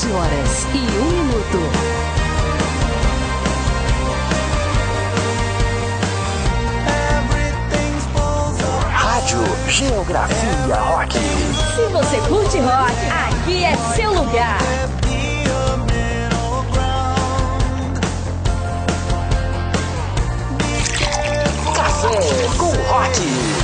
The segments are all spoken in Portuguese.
7h01. Rádio Geografia Rock. Se você curte rock, aqui é seu lugar. Café com Rock.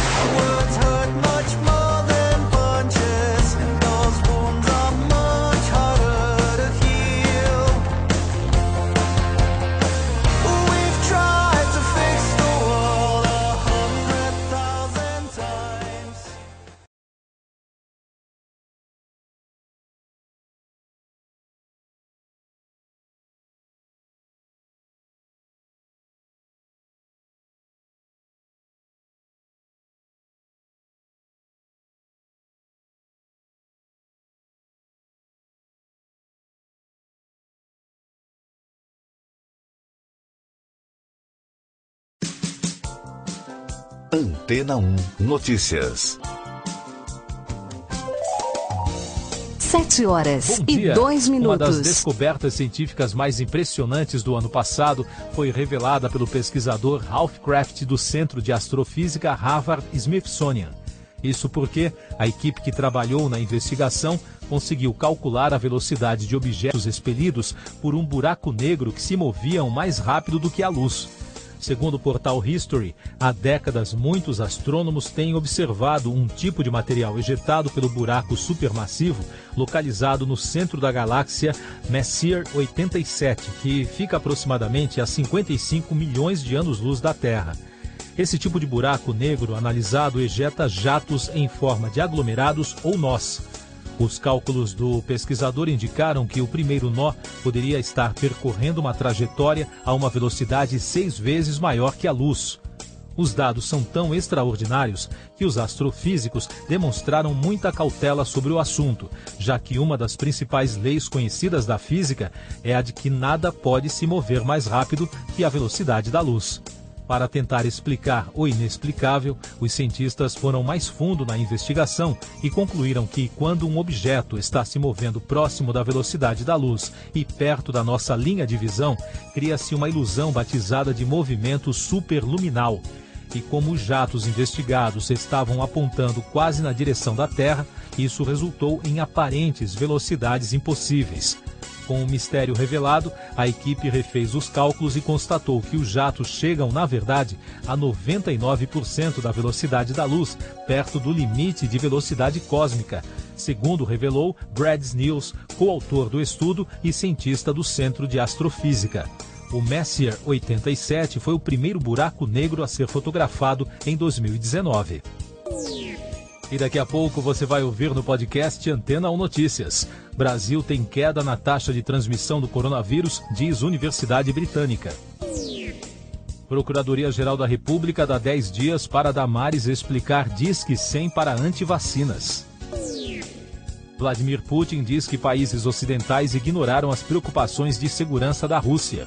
Antena 1 Notícias. 7h02. Uma das descobertas científicas mais impressionantes do ano passado foi revelada pelo pesquisador Ralph Kraft do Centro de Astrofísica Harvard-Smithsonian. Isso porque a equipe que trabalhou na investigação conseguiu calcular a velocidade de objetos expelidos por um buraco negro que se moviam mais rápido do que a luz. Segundo o portal History, há décadas muitos astrônomos têm observado um tipo de material ejetado pelo buraco supermassivo localizado no centro da galáxia Messier 87, que fica aproximadamente a 55 milhões de anos-luz da Terra. Esse tipo de buraco negro analisado ejeta jatos em forma de aglomerados ou nós. Os cálculos do pesquisador indicaram que o primeiro nó poderia estar percorrendo uma trajetória a uma velocidade 6 vezes maior que a luz. Os dados são tão extraordinários que os astrofísicos demonstraram muita cautela sobre o assunto, já que uma das principais leis conhecidas da física é a de que nada pode se mover mais rápido que a velocidade da luz. Para tentar explicar o inexplicável, os cientistas foram mais fundo na investigação e concluíram que, quando um objeto está se movendo próximo da velocidade da luz e perto da nossa linha de visão, cria-se uma ilusão batizada de movimento superluminal. E como os jatos investigados estavam apontando quase na direção da Terra, isso resultou em aparentes velocidades impossíveis. Com o mistério revelado, a equipe refez os cálculos e constatou que os jatos chegam, na verdade, a 99% da velocidade da luz, perto do limite de velocidade cósmica, segundo revelou Brad Snills, coautor do estudo e cientista do Centro de Astrofísica. O Messier 87 foi o primeiro buraco negro a ser fotografado em 2019. E daqui a pouco você vai ouvir no podcast Antena 1 Notícias. Brasil tem queda na taxa de transmissão do coronavírus, diz Universidade Britânica. Procuradoria-Geral da República dá 10 dias para Damares explicar Disque 100 para antivacinas. Vladimir Putin diz que países ocidentais ignoraram as preocupações de segurança da Rússia.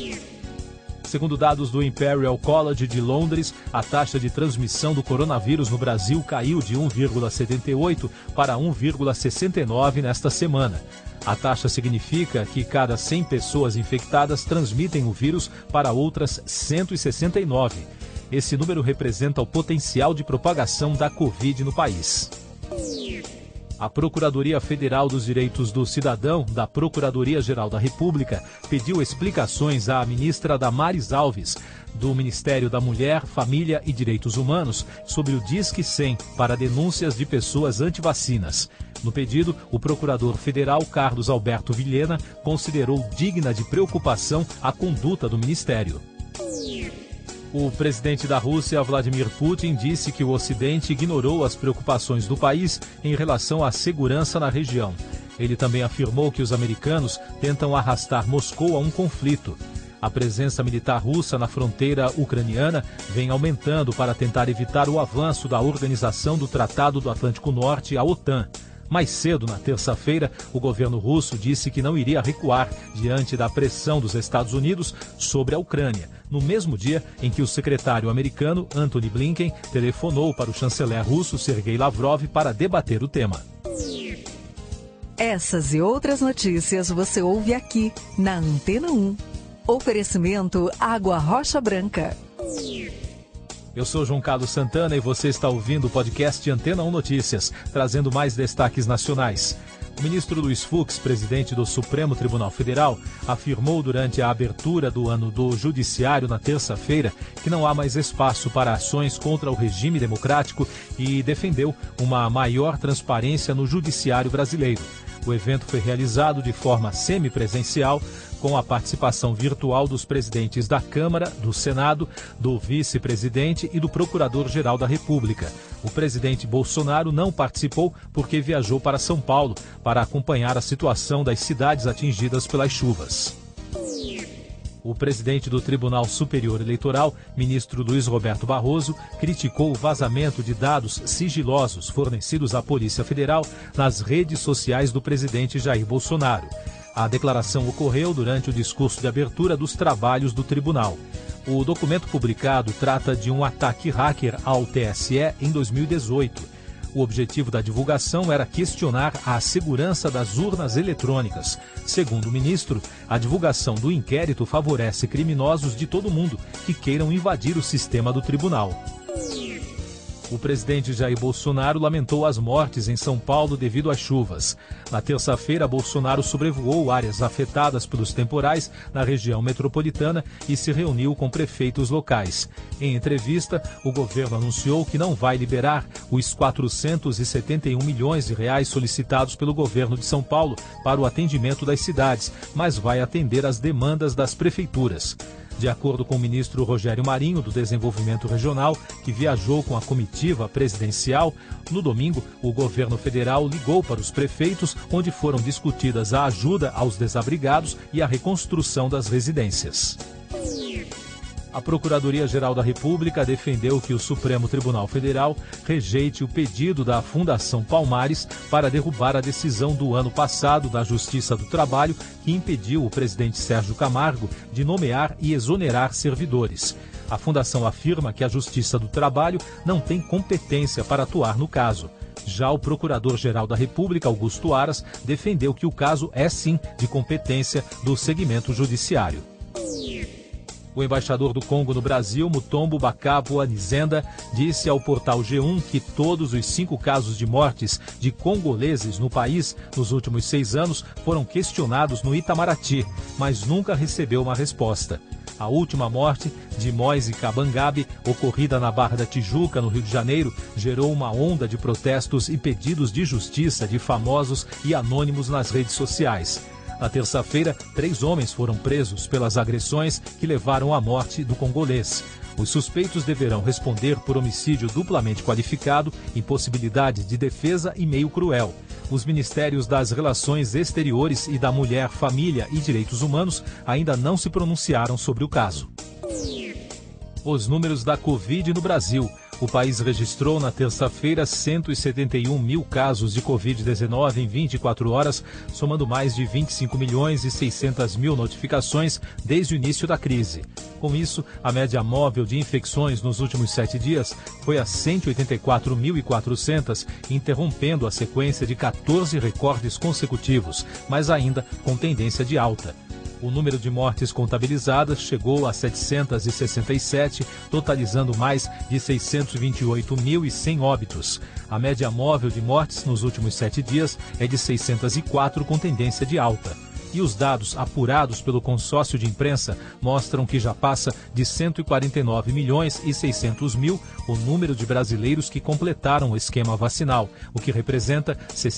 Segundo dados do Imperial College de Londres, a taxa de transmissão do coronavírus no Brasil caiu de 1,78 para 1,69 nesta semana. A taxa significa que cada 100 pessoas infectadas transmitem o vírus para outras 169. Esse número representa o potencial de propagação da Covid no país. A Procuradoria Federal dos Direitos do Cidadão, da Procuradoria-Geral da República, pediu explicações à ministra Damares Alves, do Ministério da Mulher, Família e Direitos Humanos, sobre o Disque 100 para denúncias de pessoas antivacinas. No pedido, o procurador federal Carlos Alberto Vilhena considerou digna de preocupação a conduta do Ministério. O presidente da Rússia, Vladimir Putin, disse que o Ocidente ignorou as preocupações do país em relação à segurança na região. Ele também afirmou que os americanos tentam arrastar Moscou a um conflito. A presença militar russa na fronteira ucraniana vem aumentando para tentar evitar o avanço da Organização do Tratado do Atlântico Norte, a OTAN. Mais cedo, na terça-feira, o governo russo disse que não iria recuar diante da pressão dos Estados Unidos sobre a Ucrânia, no mesmo dia em que o secretário americano Antony Blinken telefonou para o chanceler russo Sergei Lavrov para debater o tema. Essas e outras notícias você ouve aqui na Antena 1. Oferecimento Água Rocha Branca. Eu sou João Carlos Santana e você está ouvindo o podcast Antena 1 Notícias, trazendo mais destaques nacionais. O ministro Luiz Fux, presidente do Supremo Tribunal Federal, afirmou durante a abertura do ano do Judiciário na terça-feira que não há mais espaço para ações contra o regime democrático e defendeu uma maior transparência no Judiciário brasileiro. O evento foi realizado de forma semipresencial, com a participação virtual dos presidentes da Câmara, do Senado, do vice-presidente e do Procurador-Geral da República. O presidente Bolsonaro não participou porque viajou para São Paulo para acompanhar a situação das cidades atingidas pelas chuvas. O presidente do Tribunal Superior Eleitoral, ministro Luiz Roberto Barroso, criticou o vazamento de dados sigilosos fornecidos à Polícia Federal nas redes sociais do presidente Jair Bolsonaro. A declaração ocorreu durante o discurso de abertura dos trabalhos do tribunal. O documento publicado trata de um ataque hacker ao TSE em 2018. O objetivo da divulgação era questionar a segurança das urnas eletrônicas. Segundo o ministro, a divulgação do inquérito favorece criminosos de todo mundo que queiram invadir o sistema do tribunal. O presidente Jair Bolsonaro lamentou as mortes em São Paulo devido às chuvas. Na terça-feira, Bolsonaro sobrevoou áreas afetadas pelos temporais na região metropolitana e se reuniu com prefeitos locais. Em entrevista, o governo anunciou que não vai liberar os 471 milhões de reais solicitados pelo governo de São Paulo para o atendimento das cidades, mas vai atender às demandas das prefeituras. De acordo com o ministro Rogério Marinho, do Desenvolvimento Regional, que viajou com a comitiva presidencial, no domingo, o governo federal ligou para os prefeitos, onde foram discutidas a ajuda aos desabrigados e a reconstrução das residências. A Procuradoria-Geral da República defendeu que o Supremo Tribunal Federal rejeite o pedido da Fundação Palmares para derrubar a decisão do ano passado da Justiça do Trabalho que impediu o presidente Sérgio Camargo de nomear e exonerar servidores. A fundação afirma que a Justiça do Trabalho não tem competência para atuar no caso. Já o Procurador-Geral da República, Augusto Aras, defendeu que o caso é sim de competência do segmento judiciário. O embaixador do Congo no Brasil, Mutombo Bakabo Anizenda, disse ao portal G1 que todos os 5 casos de mortes de congoleses no país nos últimos 6 anos foram questionados no Itamaraty, mas nunca recebeu uma resposta. A última morte, de Moise Kabangabe, ocorrida na Barra da Tijuca, no Rio de Janeiro, gerou uma onda de protestos e pedidos de justiça de famosos e anônimos nas redes sociais. Na terça-feira, 3 homens foram presos pelas agressões que levaram à morte do congolês. Os suspeitos deverão responder por homicídio duplamente qualificado, impossibilidade de defesa e meio cruel. Os ministérios das Relações Exteriores e da Mulher, Família e Direitos Humanos ainda não se pronunciaram sobre o caso. Os números da Covid no Brasil. O país registrou na terça-feira 171 mil casos de Covid-19 em 24 horas, somando mais de 25 milhões e 600 mil notificações desde o início da crise. Com isso, a média móvel de infecções nos últimos 7 dias foi a 184.400, interrompendo a sequência de 14 recordes consecutivos, mas ainda com tendência de alta. O número de mortes contabilizadas chegou a 767, totalizando mais de 628.100 óbitos. A média móvel de mortes nos últimos 7 dias é de 604, com tendência de alta. E os dados apurados pelo consórcio de imprensa mostram que já passa de 149 milhões e 600 mil o número de brasileiros que completaram o esquema vacinal, o que representa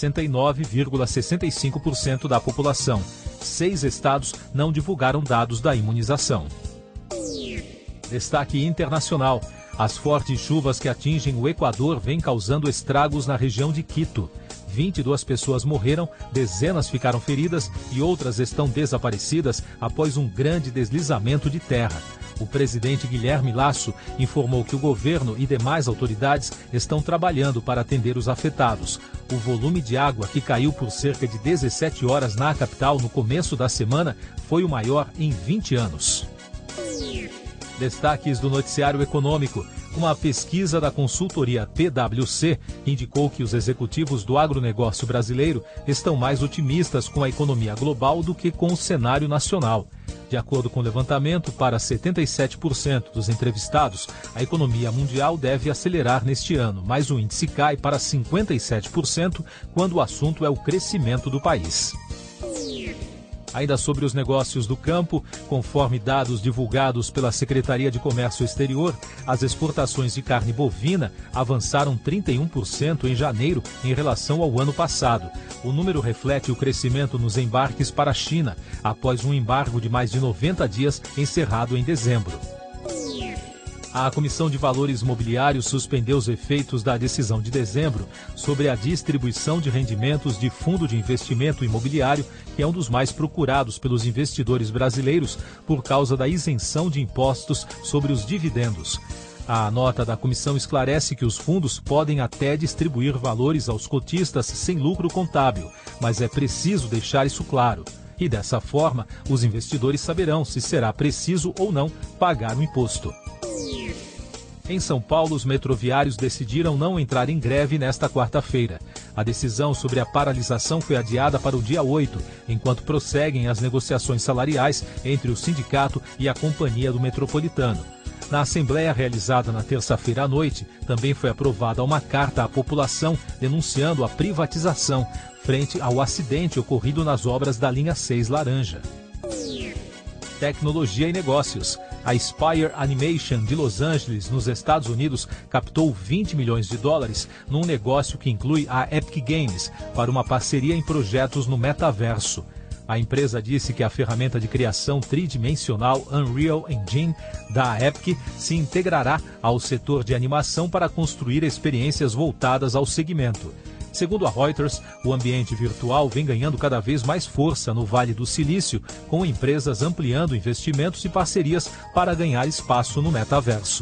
69,65% da população. 6 estados não divulgaram dados da imunização. Destaque internacional. As fortes chuvas que atingem o Equador vêm causando estragos na região de Quito. 22 pessoas morreram, dezenas ficaram feridas e outras estão desaparecidas após um grande deslizamento de terra. O presidente Guilherme Lasso informou que o governo e demais autoridades estão trabalhando para atender os afetados. O volume de água que caiu por cerca de 17 horas na capital no começo da semana foi o maior em 20 anos. Destaques do noticiário econômico. Uma pesquisa da consultoria PwC indicou que os executivos do agronegócio brasileiro estão mais otimistas com a economia global do que com o cenário nacional. De acordo com o levantamento, para 77% dos entrevistados, a economia mundial deve acelerar neste ano, mas o índice cai para 57% quando o assunto é o crescimento do país. Ainda sobre os negócios do campo, conforme dados divulgados pela Secretaria de Comércio Exterior, as exportações de carne bovina avançaram 31% em janeiro em relação ao ano passado. O número reflete o crescimento nos embarques para a China, após um embargo de mais de 90 dias encerrado em dezembro. A Comissão de Valores Mobiliários suspendeu os efeitos da decisão de dezembro sobre a distribuição de rendimentos de fundo de investimento imobiliário, que é um dos mais procurados pelos investidores brasileiros por causa da isenção de impostos sobre os dividendos. A nota da comissão esclarece que os fundos podem até distribuir valores aos cotistas sem lucro contábil, mas é preciso deixar isso claro. E dessa forma, os investidores saberão se será preciso ou não pagar o imposto. Em São Paulo, os metroviários decidiram não entrar em greve nesta quarta-feira. A decisão sobre a paralisação foi adiada para o dia 8, enquanto prosseguem as negociações salariais entre o sindicato e a Companhia do Metropolitano. Na assembleia realizada na terça-feira à noite, também foi aprovada uma carta à população denunciando a privatização, frente ao acidente ocorrido nas obras da linha 6 Laranja. Tecnologia e negócios. A Spire Animation de Los Angeles, nos Estados Unidos, captou 20 milhões de dólares num negócio que inclui a Epic Games para uma parceria em projetos no metaverso. A empresa disse que a ferramenta de criação tridimensional Unreal Engine da Epic se integrará ao setor de animação para construir experiências voltadas ao segmento. Segundo a Reuters, o ambiente virtual vem ganhando cada vez mais força no Vale do Silício, com empresas ampliando investimentos e parcerias para ganhar espaço no metaverso.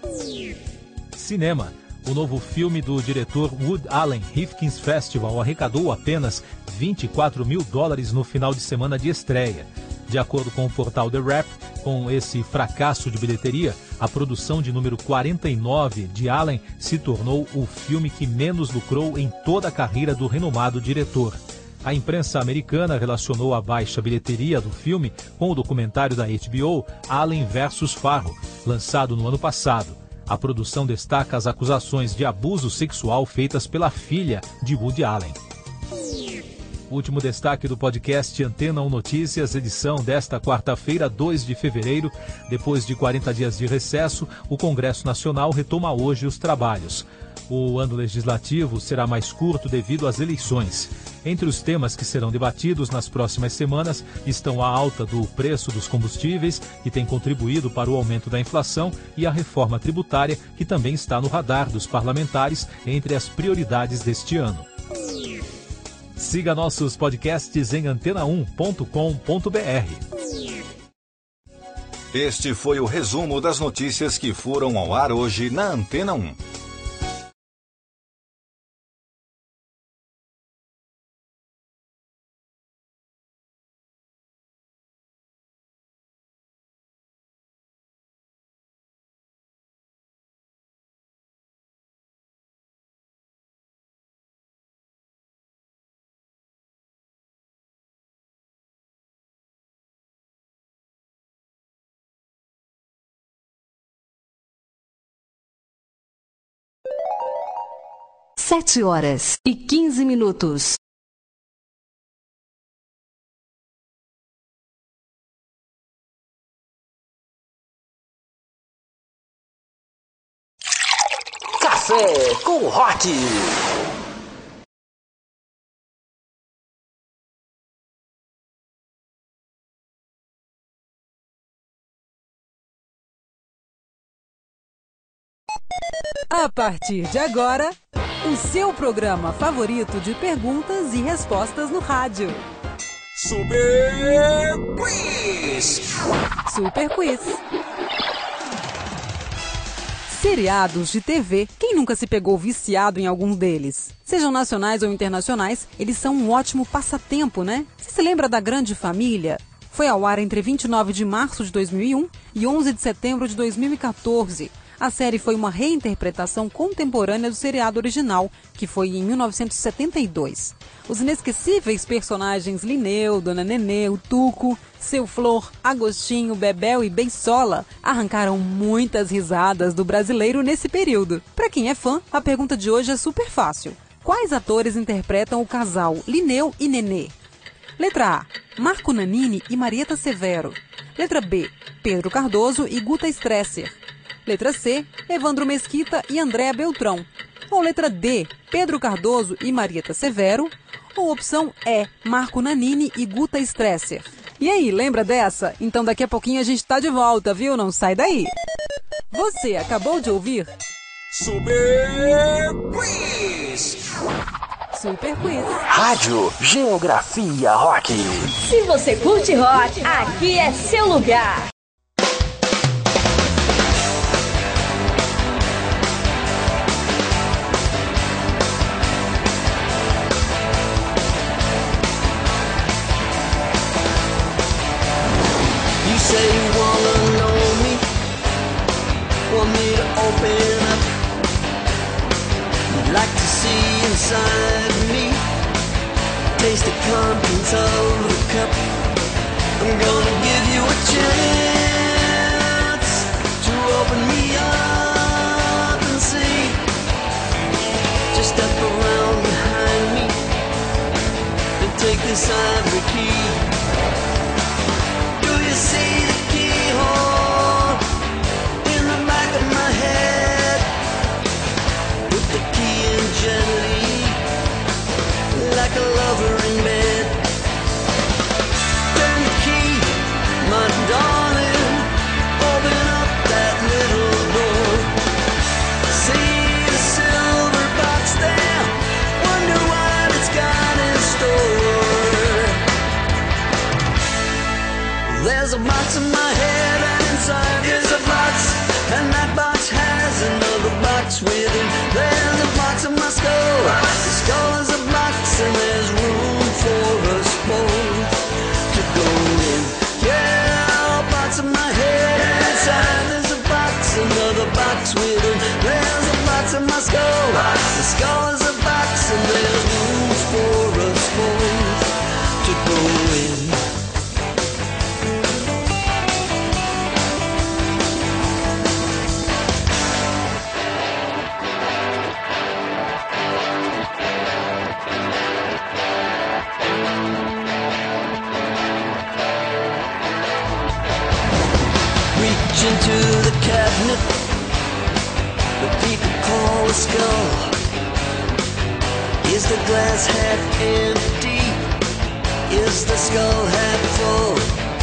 Cinema. O novo filme do diretor Woody Allen Rifkin's Festival arrecadou apenas $24 mil no final de semana de estreia. De acordo com o portal The Wrap, com esse fracasso de bilheteria, a produção de número 49 de Allen se tornou o filme que menos lucrou em toda a carreira do renomado diretor. A imprensa americana relacionou a baixa bilheteria do filme com o documentário da HBO Allen vs. Farrow, lançado no ano passado. A produção destaca as acusações de abuso sexual feitas pela filha de Woody Allen. Último destaque do podcast Antena 1 Notícias, edição desta quarta-feira, 2 de fevereiro. Depois de 40 dias de recesso, o Congresso Nacional retoma hoje os trabalhos. O ano legislativo será mais curto devido às eleições. Entre os temas que serão debatidos nas próximas semanas estão a alta do preço dos combustíveis, que tem contribuído para o aumento da inflação, e a reforma tributária, que também está no radar dos parlamentares entre as prioridades deste ano. Siga nossos podcasts em antena1.com.br. Este foi o resumo das notícias que foram ao ar hoje na Antena 1. Sete horas e 15 minutos. Café com Hot. A partir de agora, o seu programa favorito de perguntas e respostas no rádio. Super Quiz. Super Quiz. Seriados de TV. Quem nunca se pegou viciado em alguns deles? Sejam nacionais ou internacionais, eles são um ótimo passatempo, né? Você se lembra da Grande Família? Foi ao ar entre 29 de março de 2001 e 11 de setembro de 2014. A série foi uma reinterpretação contemporânea do seriado original, que foi em 1972. Os inesquecíveis personagens Linneu, Dona Nenê, o Tuco, Seu Flor, Agostinho, Bebel e Beisola arrancaram muitas risadas do brasileiro nesse período. Para quem é fã, a pergunta de hoje é super fácil. Quais atores interpretam o casal Linneu e Nenê? Letra A, Marco Nanini e Marieta Severo. Letra B, Pedro Cardoso e Guta Stresser. Letra C, Evandro Mesquita e Andréa Beltrão. Ou letra D, Pedro Cardoso e Marieta Severo. Ou opção E, Marco Nanini e Guta Stresser. E aí, lembra dessa? Então daqui a pouquinho a gente tá de volta, viu? Não sai daí. Você acabou de ouvir Super Quiz. Super Quiz. Rádio Geografia Rock. Se você curte rock, aqui é seu lugar. You say you wanna know me, want me to open up. You'd like to see inside me, taste the contents of the cup. I'm gonna give you a chance to open me up and see. Just step around behind me and take this ivory key. See the keyhole in the back of my head. Put the key in gently, like a lover in bed. Turn the key, my darling, open up that little door. See the silver box there, wonder what it's got in store. There's a box in my head and inside is a box, and that box has another box within. There's a box in my skull, the skull is a box and there's room for us both to go in. Yeah, a box in my head and inside there's a box, another box within. There's a box in my skull, the skull is a box and there's room for us both to go in. Into the cabinet that people call a skull. Is the glass half empty? Is the skull half full?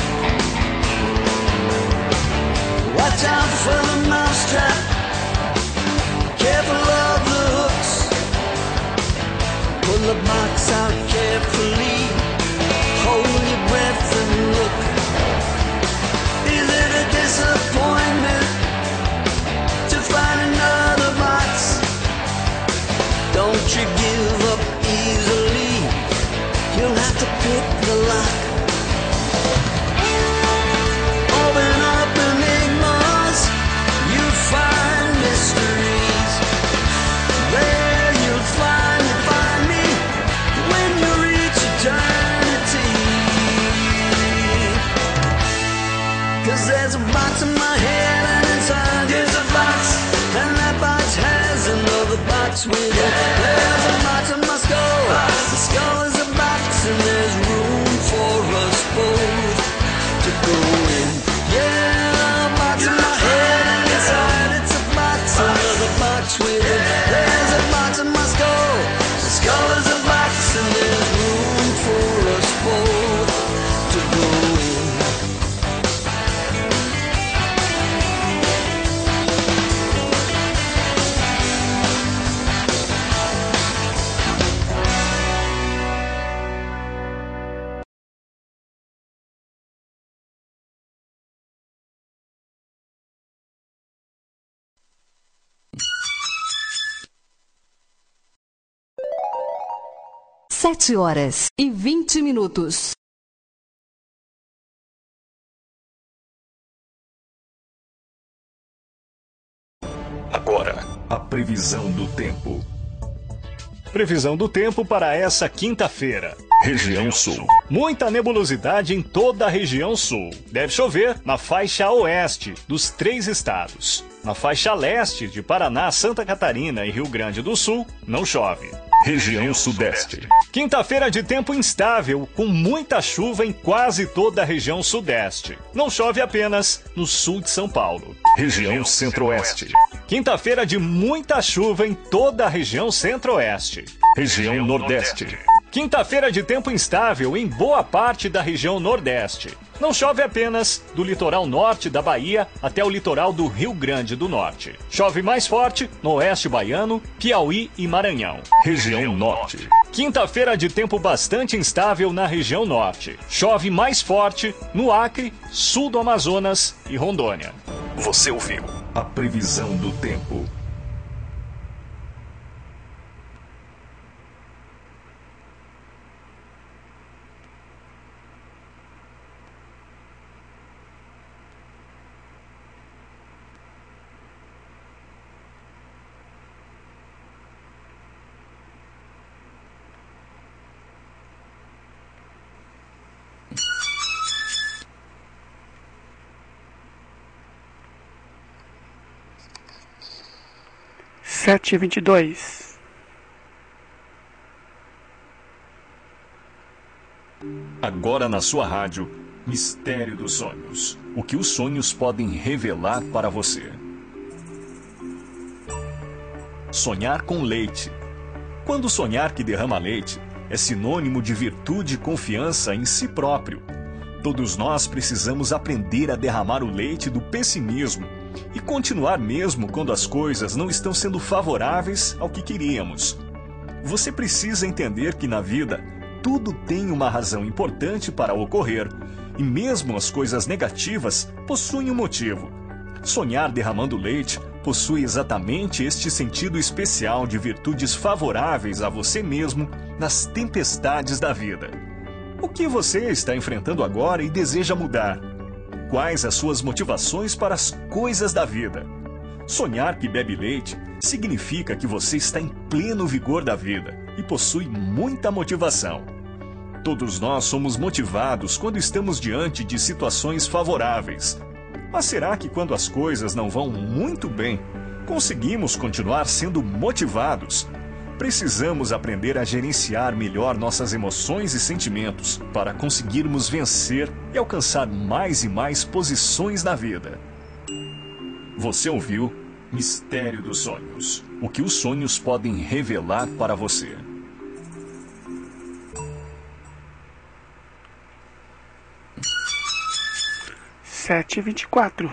Watch out for the mousetrap, careful of the hooks. Pull the box out carefully, hold your breath and look. Is it a disappointment to find another box? Don't you give up easily, you'll have to pick the lock. Open up enigmas, you find mysteries. There you'll find me when you reach eternity. 'Cause there's a box in my head and inside there's a box, and that box has another box with it. There's a box in my skull, the skull is a box and there's room for us both to go in. Yeah, a box in my head and inside it's a box, another box with it. There's a box in my skull, the skull is a box and there's room for us both to go in. Sete horas e 20 minutos. previsão do tempo. Previsão do tempo para essa quinta-feira. Região Sul. Muita nebulosidade em toda a região sul. Deve chover na faixa oeste dos 3 estados. Na faixa leste de Paraná, Santa Catarina e Rio Grande do Sul, não chove. Região Sudeste. Quinta-feira de tempo instável, com muita chuva em quase toda a região sudeste. Não chove apenas no sul de São Paulo. Região Centro-Oeste. Quinta-feira de muita chuva em toda a região centro-oeste. Região Nordeste. Quinta-feira de tempo instável em boa parte da região nordeste. Não chove apenas do litoral norte da Bahia até o litoral do Rio Grande do Norte. Chove mais forte no oeste baiano, Piauí e Maranhão. Região Norte. Quinta-feira de tempo bastante instável na região norte. Chove mais forte no Acre, sul do Amazonas e Rondônia. Você ouviu a previsão do tempo. Sete e 22. Agora na sua rádio, Mistério dos Sonhos. O que os sonhos podem revelar para você. Sonhar com leite. Quando sonhar que derrama leite, é sinônimo de virtude e confiança em si próprio. Todos nós precisamos aprender a derramar o leite do pessimismo e continuar mesmo quando as coisas não estão sendo favoráveis ao que queríamos. Você precisa entender que na vida tudo tem uma razão importante para ocorrer e mesmo as coisas negativas possuem um motivo. Sonhar derramando leite possui exatamente este sentido especial de virtudes favoráveis a você mesmo nas tempestades da vida. O que você está enfrentando agora e deseja mudar? Quais as suas motivações para as coisas da vida? Sonhar que bebe leite significa que você está em pleno vigor da vida e possui muita motivação. Todos nós somos motivados quando estamos diante de situações favoráveis. Mas será que quando as coisas não vão muito bem, conseguimos continuar sendo motivados? Precisamos aprender a gerenciar melhor nossas emoções e sentimentos para conseguirmos vencer e alcançar mais e mais posições na vida. Você ouviu Mistério dos Sonhos. O que os sonhos podem revelar para você. Sete e 24.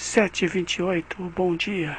7h28, bom dia.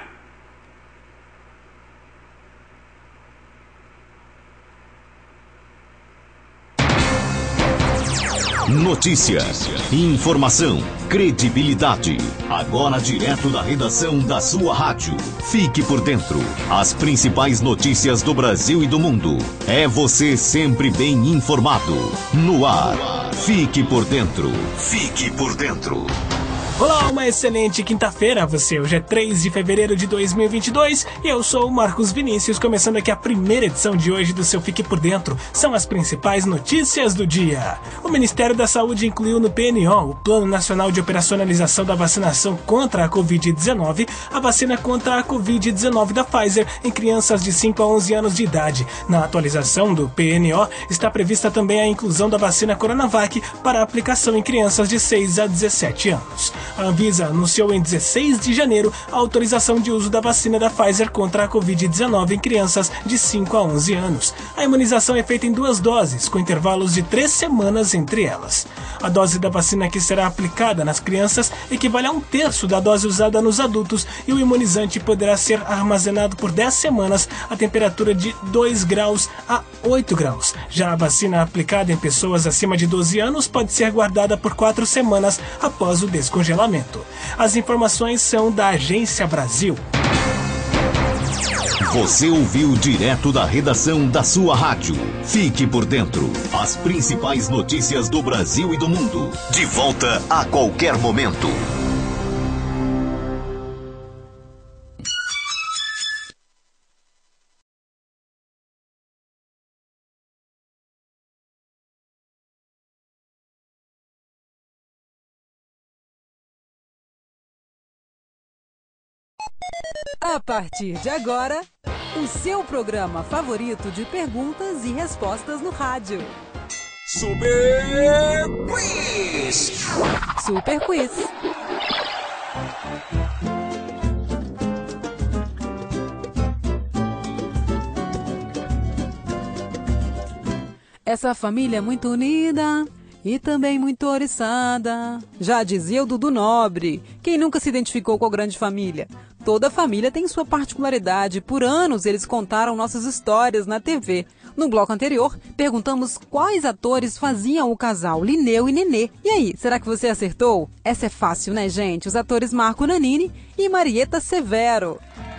Notícia, informação, credibilidade. Agora direto da redação da sua rádio. Fique por dentro. As principais notícias do Brasil e do mundo. É você sempre bem informado. No ar. Fique por dentro. Fique por dentro. Olá, uma excelente quinta-feira a você. Hoje é 3 de fevereiro de 2022 e eu sou o Marcos Vinícius, começando aqui a primeira edição de hoje do seu Fique por Dentro. São as principais notícias do dia. O Ministério da Saúde incluiu no PNO, o Plano Nacional de Operacionalização da Vacinação contra a Covid-19, a vacina contra a Covid-19 da Pfizer em crianças de 5 a 11 anos de idade. Na atualização do PNO, está prevista também a inclusão da vacina Coronavac para aplicação em crianças de 6 a 17 anos. A Anvisa anunciou em 16 de janeiro a autorização de uso da vacina da Pfizer contra a Covid-19 em crianças de 5 a 11 anos. A imunização é feita em 2 doses, com intervalos de 3 semanas entre elas. A dose da vacina que será aplicada nas crianças equivale a 1/3 da dose usada nos adultos e o imunizante poderá ser armazenado por 10 semanas a temperatura de 2 graus a 8 graus. Já a vacina aplicada em pessoas acima de 12 anos pode ser guardada por 4 semanas após o descongelamento. As informações são da Agência Brasil. Você ouviu direto da redação da sua rádio. Fique por dentro. As principais notícias do Brasil e do mundo. De volta a qualquer momento. A partir de agora, o seu programa favorito de perguntas e respostas no rádio. Super Quiz! Super Quiz. Essa família é muito unida e também muito oriçada. Já dizia o Dudu Nobre. Quem nunca se identificou com a grande família? Toda família tem sua particularidade. Por anos eles contaram nossas histórias na TV. No bloco anterior, perguntamos quais atores faziam o casal Linneu e Nenê. E aí, será que você acertou? Essa é fácil, né, gente? Os atores Marco Nanini e Marieta Severo.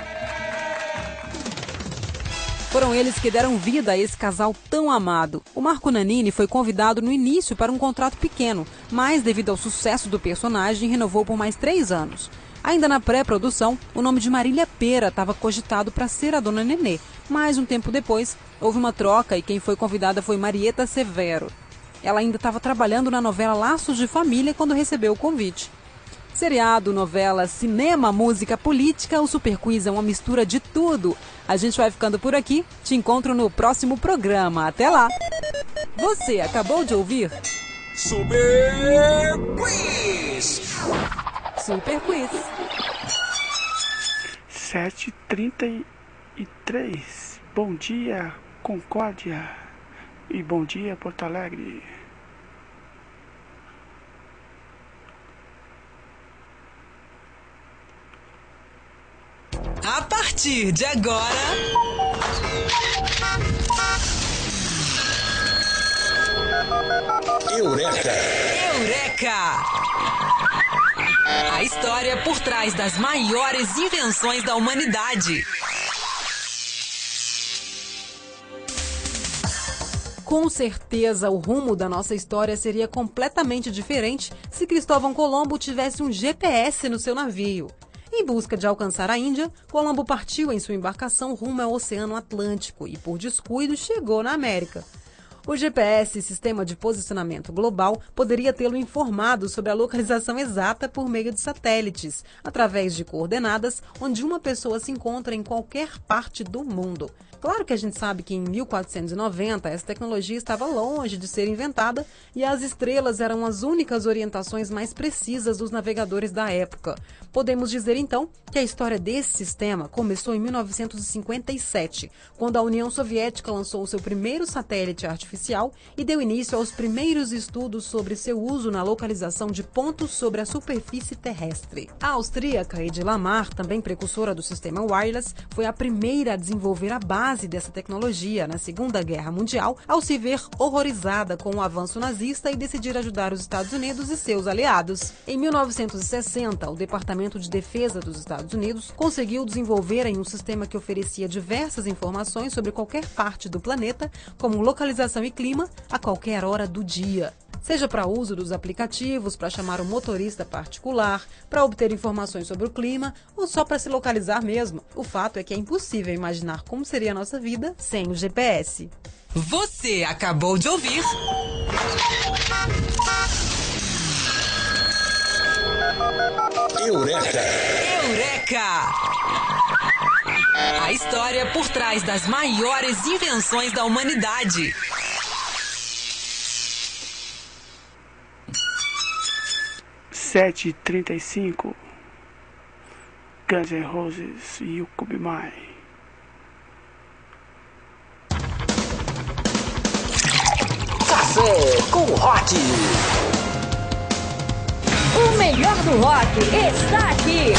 Foram eles que deram vida a esse casal tão amado. O Marco Nanini foi convidado no início para um contrato pequeno, mas devido ao sucesso do personagem, renovou por mais 3 anos. Ainda na pré-produção, o nome de Marília Pêra estava cogitado para ser a Dona Nenê, mas um tempo depois, houve uma troca e quem foi convidada foi Marieta Severo. Ela ainda estava trabalhando na novela Laços de Família quando recebeu o convite. Seriado, novela, cinema, música, política, o Super Quiz é uma mistura de tudo. A gente vai ficando por aqui, te encontro no próximo programa. Até lá! Você acabou de ouvir? Super Quiz! Super Quiz. 7h33. Bom dia, Concórdia. E bom dia, Porto Alegre. A partir de agora... Eureka! Eureka! A história por trás das maiores invenções da humanidade. Com certeza, o rumo da nossa história seria completamente diferente se Cristóvão Colombo tivesse um GPS no seu navio. Em busca de alcançar a Índia, Colombo partiu em sua embarcação rumo ao Oceano Atlântico e, por descuido, chegou na América. O GPS, Sistema de Posicionamento Global, poderia tê-lo informado sobre a localização exata por meio de satélites, através de coordenadas onde uma pessoa se encontra em qualquer parte do mundo. Claro que a gente sabe que em 1490 essa tecnologia estava longe de ser inventada e as estrelas eram as únicas orientações mais precisas dos navegadores da época. Podemos dizer então que a história desse sistema começou em 1957, quando a União Soviética lançou o seu primeiro satélite artificial artificial e deu início aos primeiros estudos sobre seu uso na localização de pontos sobre a superfície terrestre. A austríaca Hedy Lamarr, também precursora do sistema wireless, foi a primeira a desenvolver a base dessa tecnologia na Segunda Guerra Mundial, ao se ver horrorizada com o avanço nazista e decidir ajudar os Estados Unidos e seus aliados. Em 1960, o Departamento de Defesa dos Estados Unidos conseguiu desenvolver um sistema que oferecia diversas informações sobre qualquer parte do planeta, como localização e clima, a qualquer hora do dia. Seja para uso dos aplicativos, para chamar um motorista particular, para obter informações sobre o clima ou só para se localizar mesmo. O fato é que é impossível imaginar como seria a nossa vida sem o GPS. Você acabou de ouvir... Eureka! Eureka! A história por trás das maiores invenções da humanidade. Sete e 35. Guns N' Roses e You Could Be Mine. Café com Rock. O melhor do rock está aqui.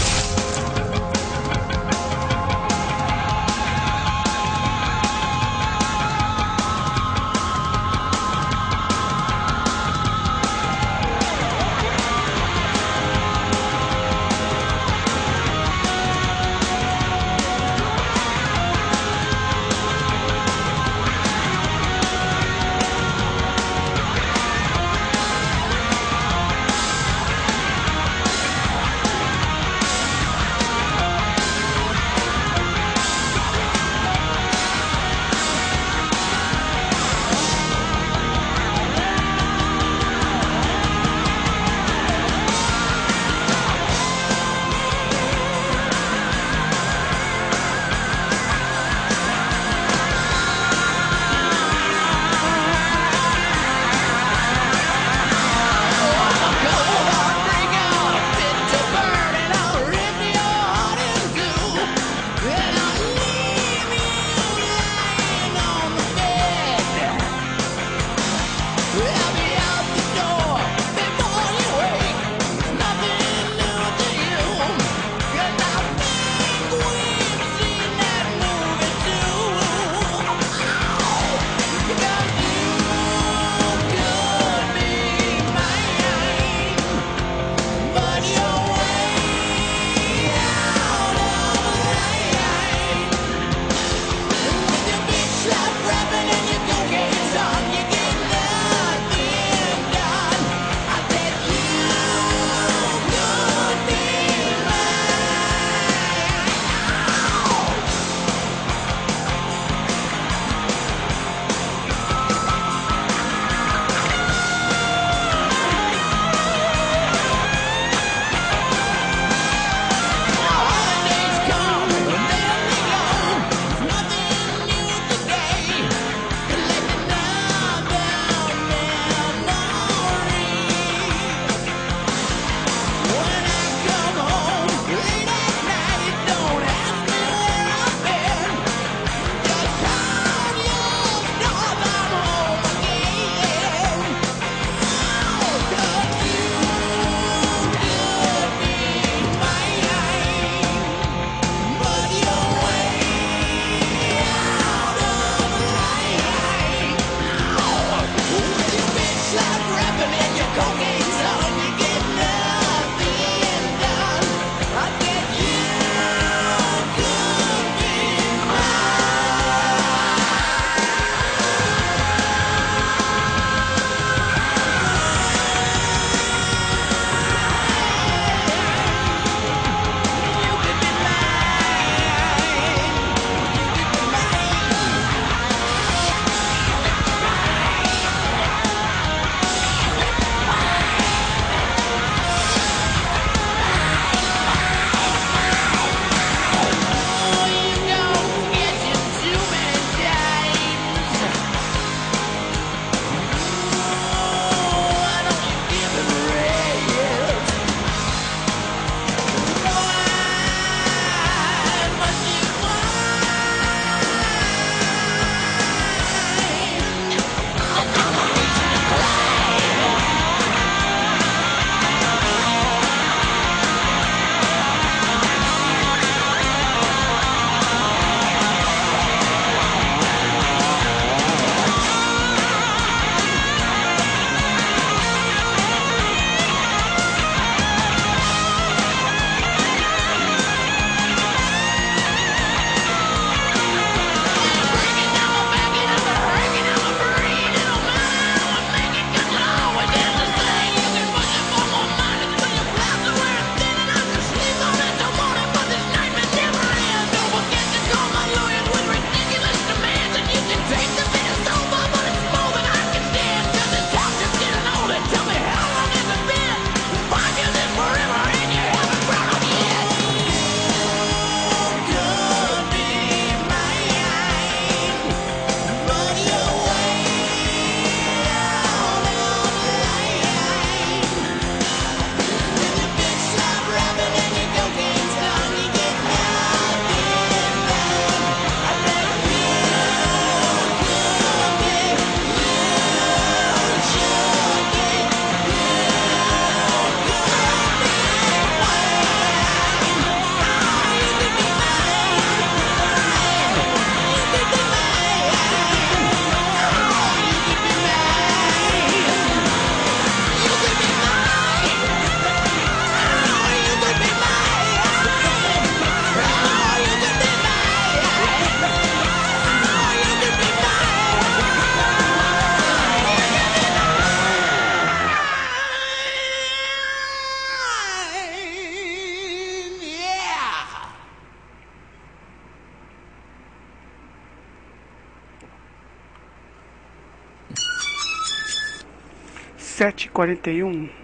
7h41.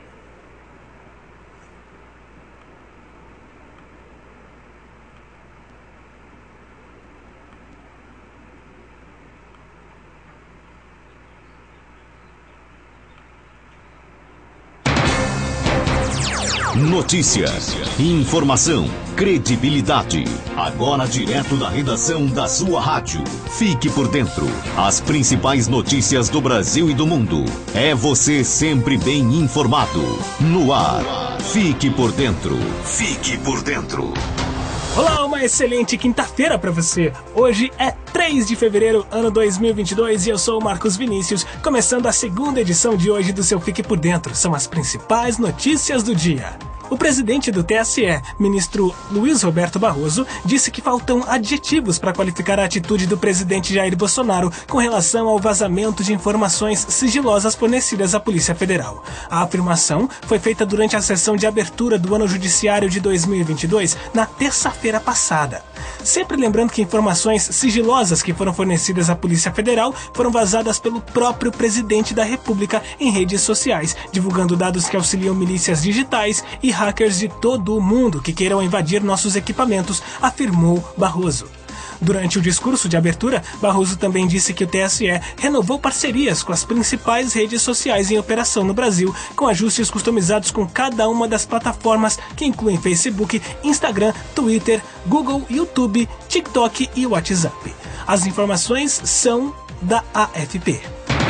Notícia, informação, credibilidade. Agora direto da redação da sua rádio. Fique por dentro. As principais notícias do Brasil e do mundo. É você sempre bem informado. No ar. Fique por dentro. Fique por dentro. Olá, uma excelente quinta-feira pra você. Hoje é 3 de fevereiro, ano 2022, e eu sou o Marcos Vinícius, começando a segunda edição de hoje do seu Fique por Dentro. São as principais notícias do dia. O presidente do TSE, ministro Luiz Roberto Barroso, disse que faltam adjetivos para qualificar a atitude do presidente Jair Bolsonaro com relação ao vazamento de informações sigilosas fornecidas à Polícia Federal. A afirmação foi feita durante a sessão de abertura do ano judiciário de 2022, na terça-feira passada. Sempre lembrando que informações sigilosas que foram fornecidas à Polícia Federal foram vazadas pelo próprio presidente da República em redes sociais, divulgando dados que auxiliam milícias digitais e hackers de todo o mundo que queiram invadir nossos equipamentos, afirmou Barroso. Durante o discurso de abertura, Barroso também disse que o TSE renovou parcerias com as principais redes sociais em operação no Brasil, com ajustes customizados com cada uma das plataformas que incluem Facebook, Instagram, Twitter, Google, YouTube, TikTok e WhatsApp. As informações são da AFP.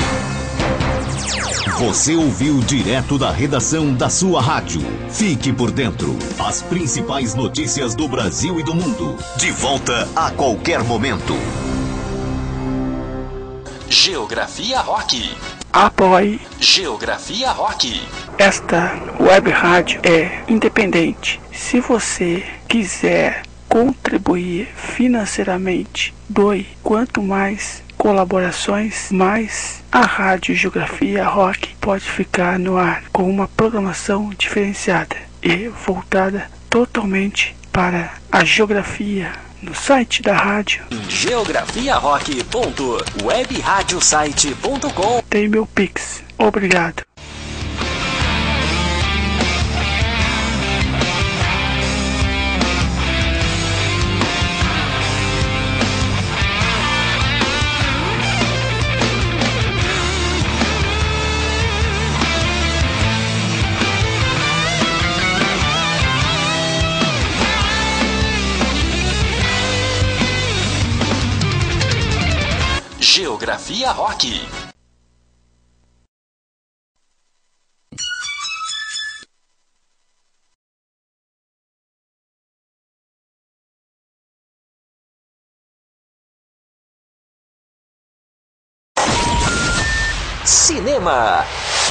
Você ouviu direto da redação da sua rádio. Fique por dentro. As principais notícias do Brasil e do mundo. De volta a qualquer momento. Geografia Rock. Apoie Geografia Rock. Esta web rádio é independente. Se você quiser contribuir financeiramente, doe. Quanto mais colaborações, mais a Rádio Geografia Rock pode ficar no ar com uma programação diferenciada e voltada totalmente para a geografia. No site da rádio geografiarock.webradiosite.com tem meu Pix. Obrigado. Geografia Rock. Cinema.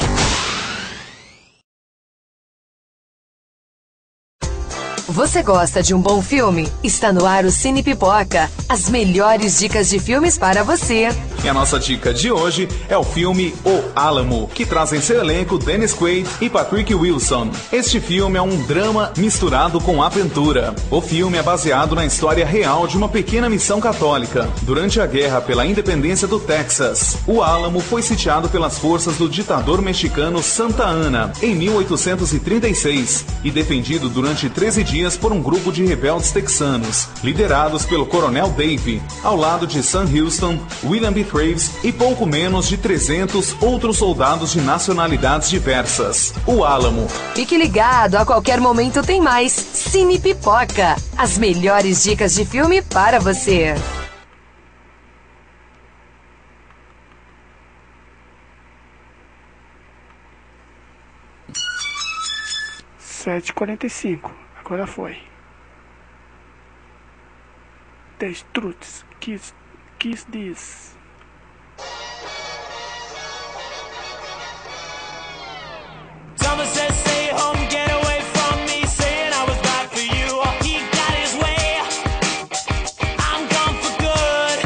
Você gosta de um bom filme? Está no ar o Cine Pipoca. As melhores dicas de filmes para você. E a nossa dica de hoje é o filme O Álamo, que traz em seu elenco Dennis Quaid e Patrick Wilson. Este filme é um drama misturado com aventura. O filme é baseado na história real de uma pequena missão católica. Durante a guerra pela independência do Texas, o Álamo foi sitiado pelas forças do ditador mexicano Santa Anna em 1836 e defendido durante 13 dias por um grupo de rebeldes texanos, liderados pelo Coronel Dave, ao lado de Sam Houston, William B. Traves e pouco menos de 300 outros soldados de nacionalidades diversas. O Álamo. Fique ligado, a qualquer momento tem mais Cine Pipoca. As melhores dicas de filme para você. (7h45) Agora foi. The Struts, Kiss This. Thomas says stay home, get away from me, saying I was bad for you. He got his way, I'm gone for good.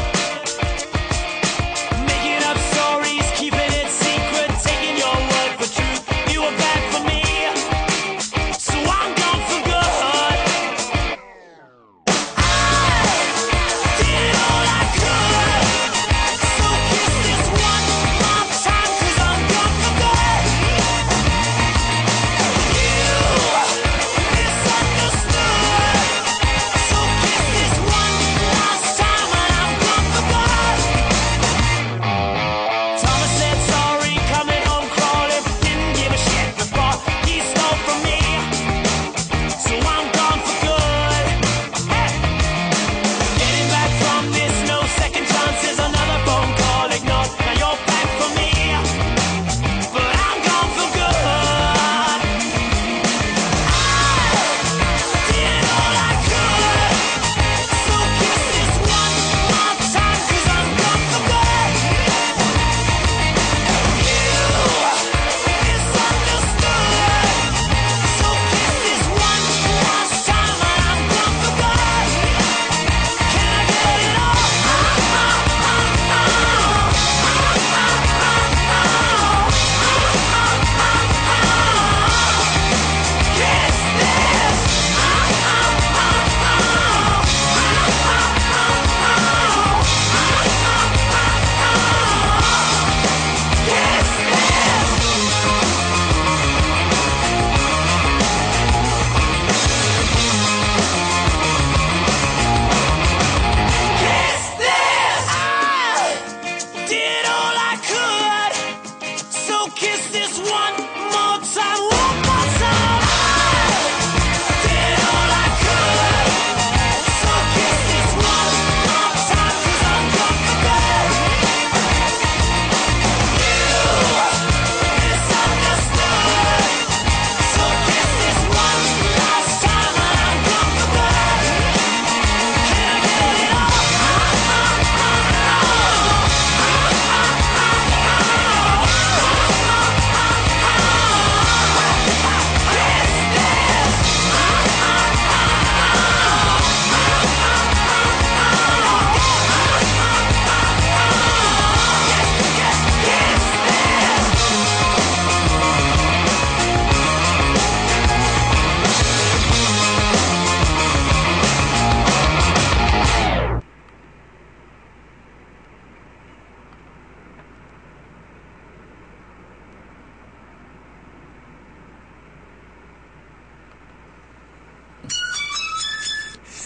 Making up stories, keeping it secret, taking your word for truth. You were bad for me, so I'm gone for good. I did all I could.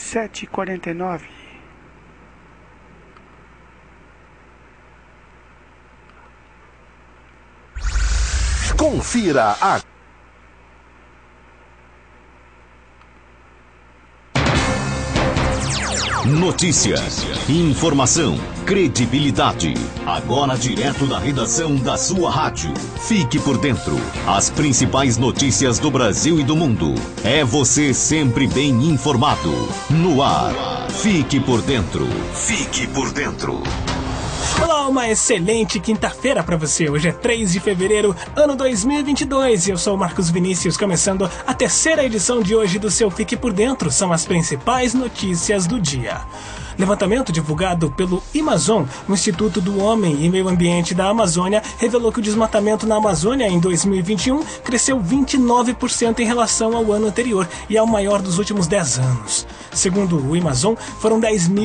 7h49. Confira a notícia, informação, credibilidade. Agora direto da redação da sua rádio. Fique por dentro. As principais notícias do Brasil e do mundo. É você sempre bem informado. No ar. Fique por dentro. Fique por dentro. Olá, uma excelente quinta-feira para você. Hoje é 3 de fevereiro, ano 2022, e eu sou o Marcos Vinícius, começando a terceira edição de hoje do seu Fique por Dentro. São as principais notícias do dia. Levantamento divulgado pelo Amazon, o Instituto do Homem e Meio Ambiente da Amazônia, revelou que o desmatamento na Amazônia em 2021 cresceu 29% em relação ao ano anterior e é o maior dos últimos 10 anos. Segundo o Amazon, foram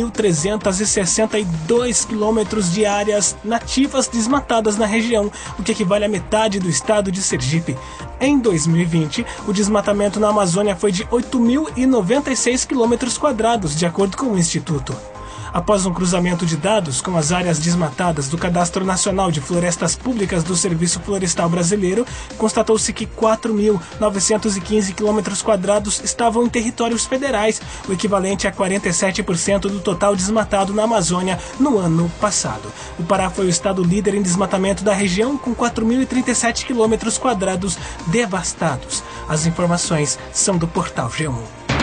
10.362 quilômetros de áreas nativas desmatadas na região, o que equivale à metade do estado de Sergipe. Em 2020, o desmatamento na Amazônia foi de 8.096 quilômetros quadrados, de acordo com o Instituto. Após um cruzamento de dados com as áreas desmatadas do Cadastro Nacional de Florestas Públicas do Serviço Florestal Brasileiro, constatou-se que 4.915 quilômetros quadrados estavam em territórios federais, o equivalente a 47% do total desmatado na Amazônia no ano passado. O Pará foi o estado líder em desmatamento da região, com 4.037 quilômetros quadrados devastados. As informações são do portal G1.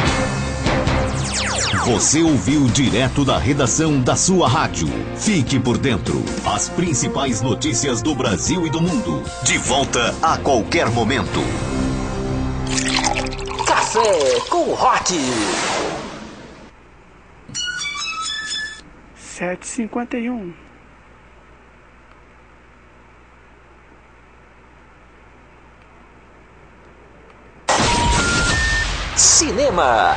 Você ouviu direto da redação da sua rádio. Fique por dentro. As principais notícias do Brasil e do mundo. De volta a qualquer momento. Café com Rock. 7h51. Cinema.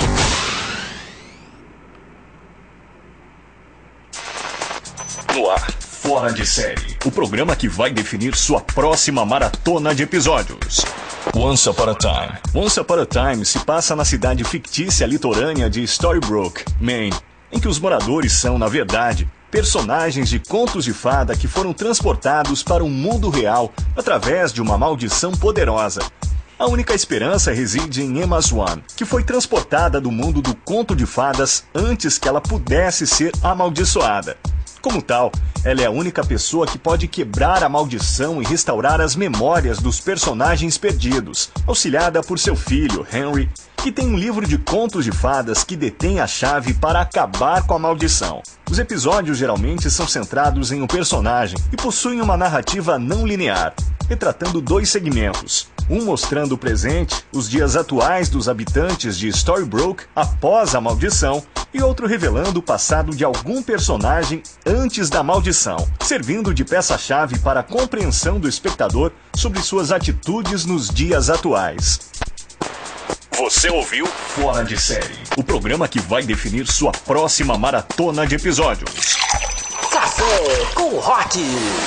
No ar, Fora de Série, o programa que vai definir sua próxima maratona de episódios. Once Upon a Time. Once Upon a Time se passa na cidade fictícia litorânea de Storybrooke, Maine, em que os moradores são, na verdade, personagens de contos de fada que foram transportados para o mundo real através de uma maldição poderosa. A única esperança reside em Emma Swan, que foi transportada do mundo do conto de fadas antes que ela pudesse ser amaldiçoada. Como tal, ela é a única pessoa que pode quebrar a maldição e restaurar as memórias dos personagens perdidos, auxiliada por seu filho, Henry, que tem um livro de contos de fadas que detém a chave para acabar com a maldição. Os episódios geralmente são centrados em um personagem e possuem uma narrativa não linear, retratando dois segmentos. Um mostrando o presente, os dias atuais dos habitantes de Storybrooke após a maldição, e outro revelando o passado de algum personagem antes da maldição, servindo de peça-chave para a compreensão do espectador sobre suas atitudes nos dias atuais. Você ouviu Fora de Série, o programa que vai definir sua próxima maratona de episódios. Café com Rock.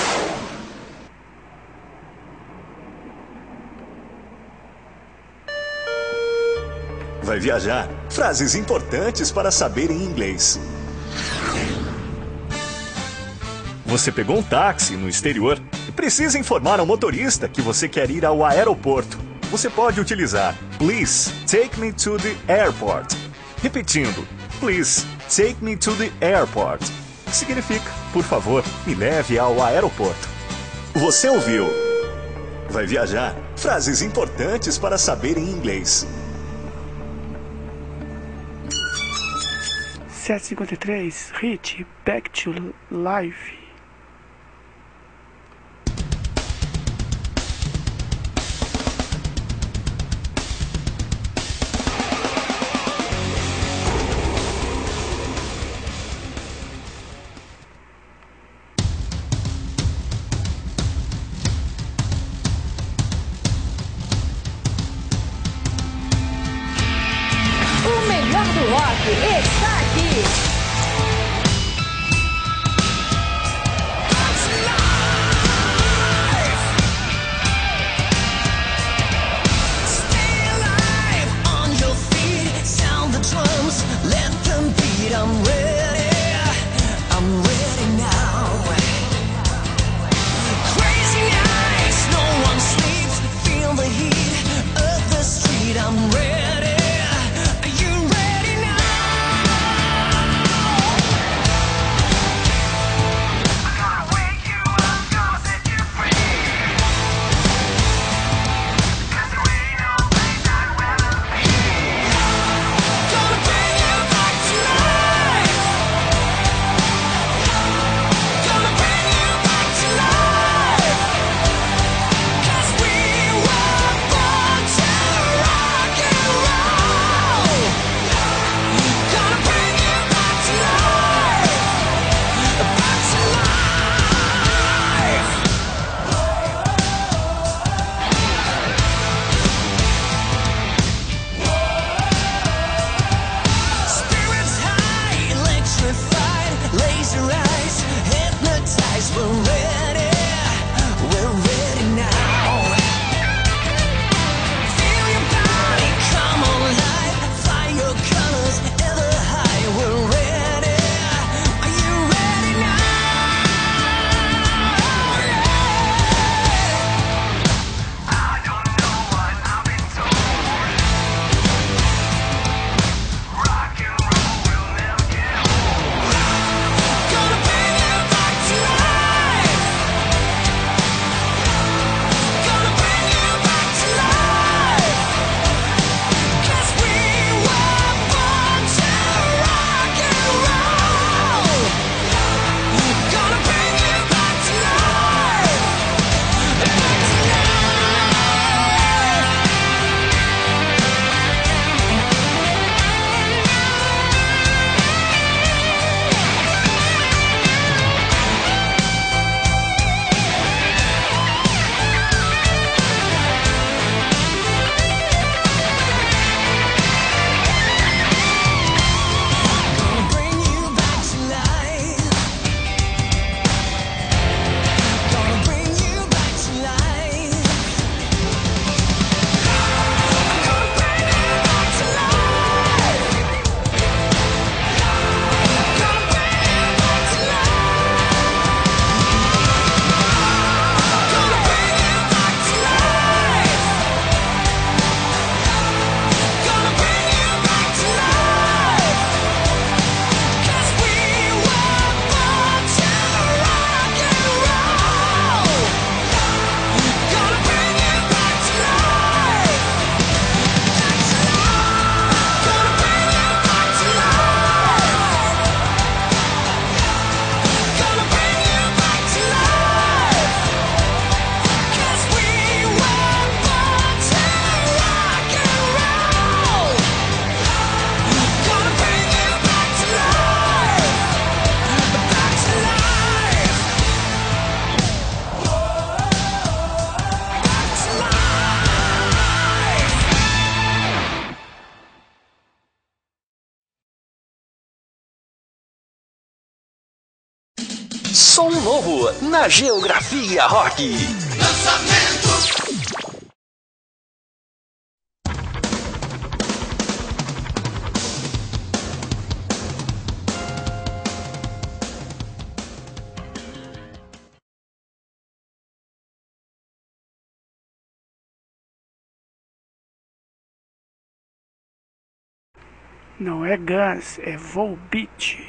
Vai viajar? Frases importantes para saber em inglês. Você pegou um táxi no exterior e precisa informar ao motorista que você quer ir ao aeroporto. Você pode utilizar Please take me to the airport. Repetindo, Please take me to the airport. Que significa, por favor, me leve ao aeroporto. Você ouviu? Vai viajar? Frases importantes para saber em inglês. 7h53, Hit, Back to Life. O melhor do rock está aqui. Stay alive on your feet, sound the drums. Som novo na Geografia Rock. Não é Guns, é Volbeat.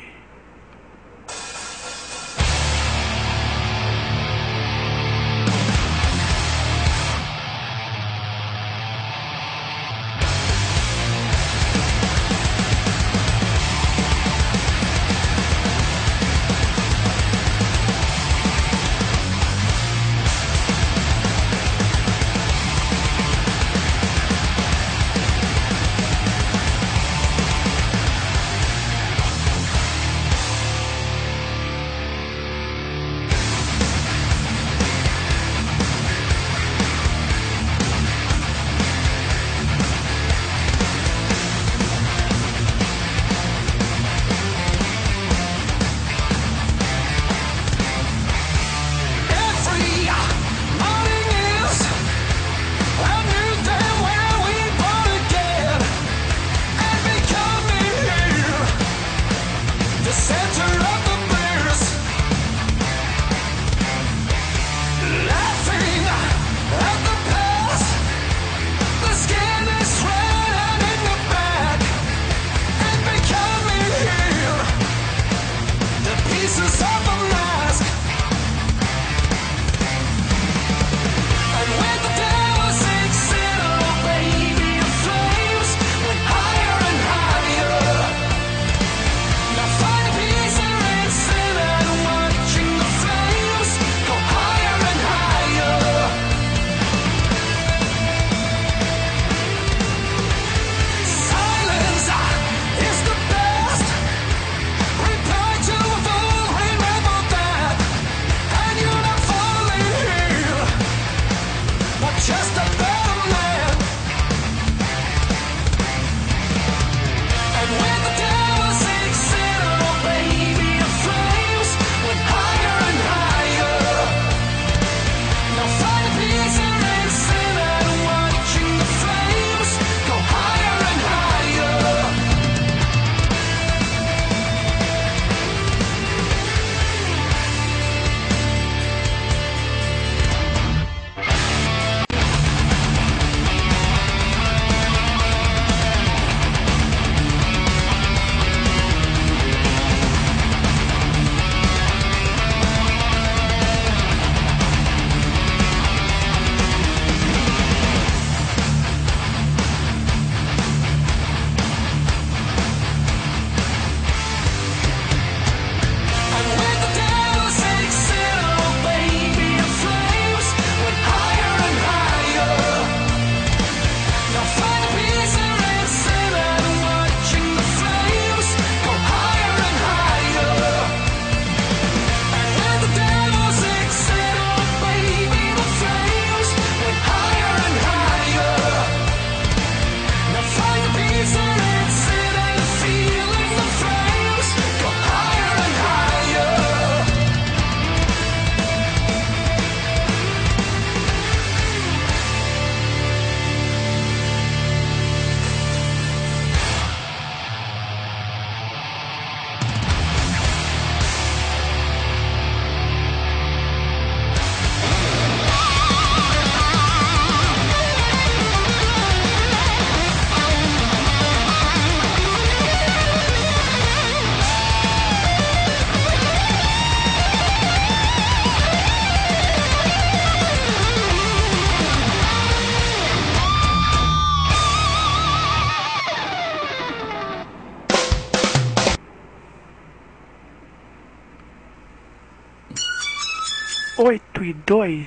Oito e 2.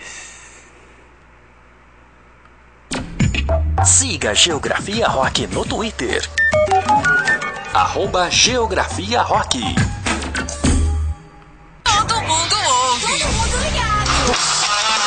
Siga Geografia Rock no Twitter. @Geografia Rock. Todo mundo ouve. Todo mundo ligado.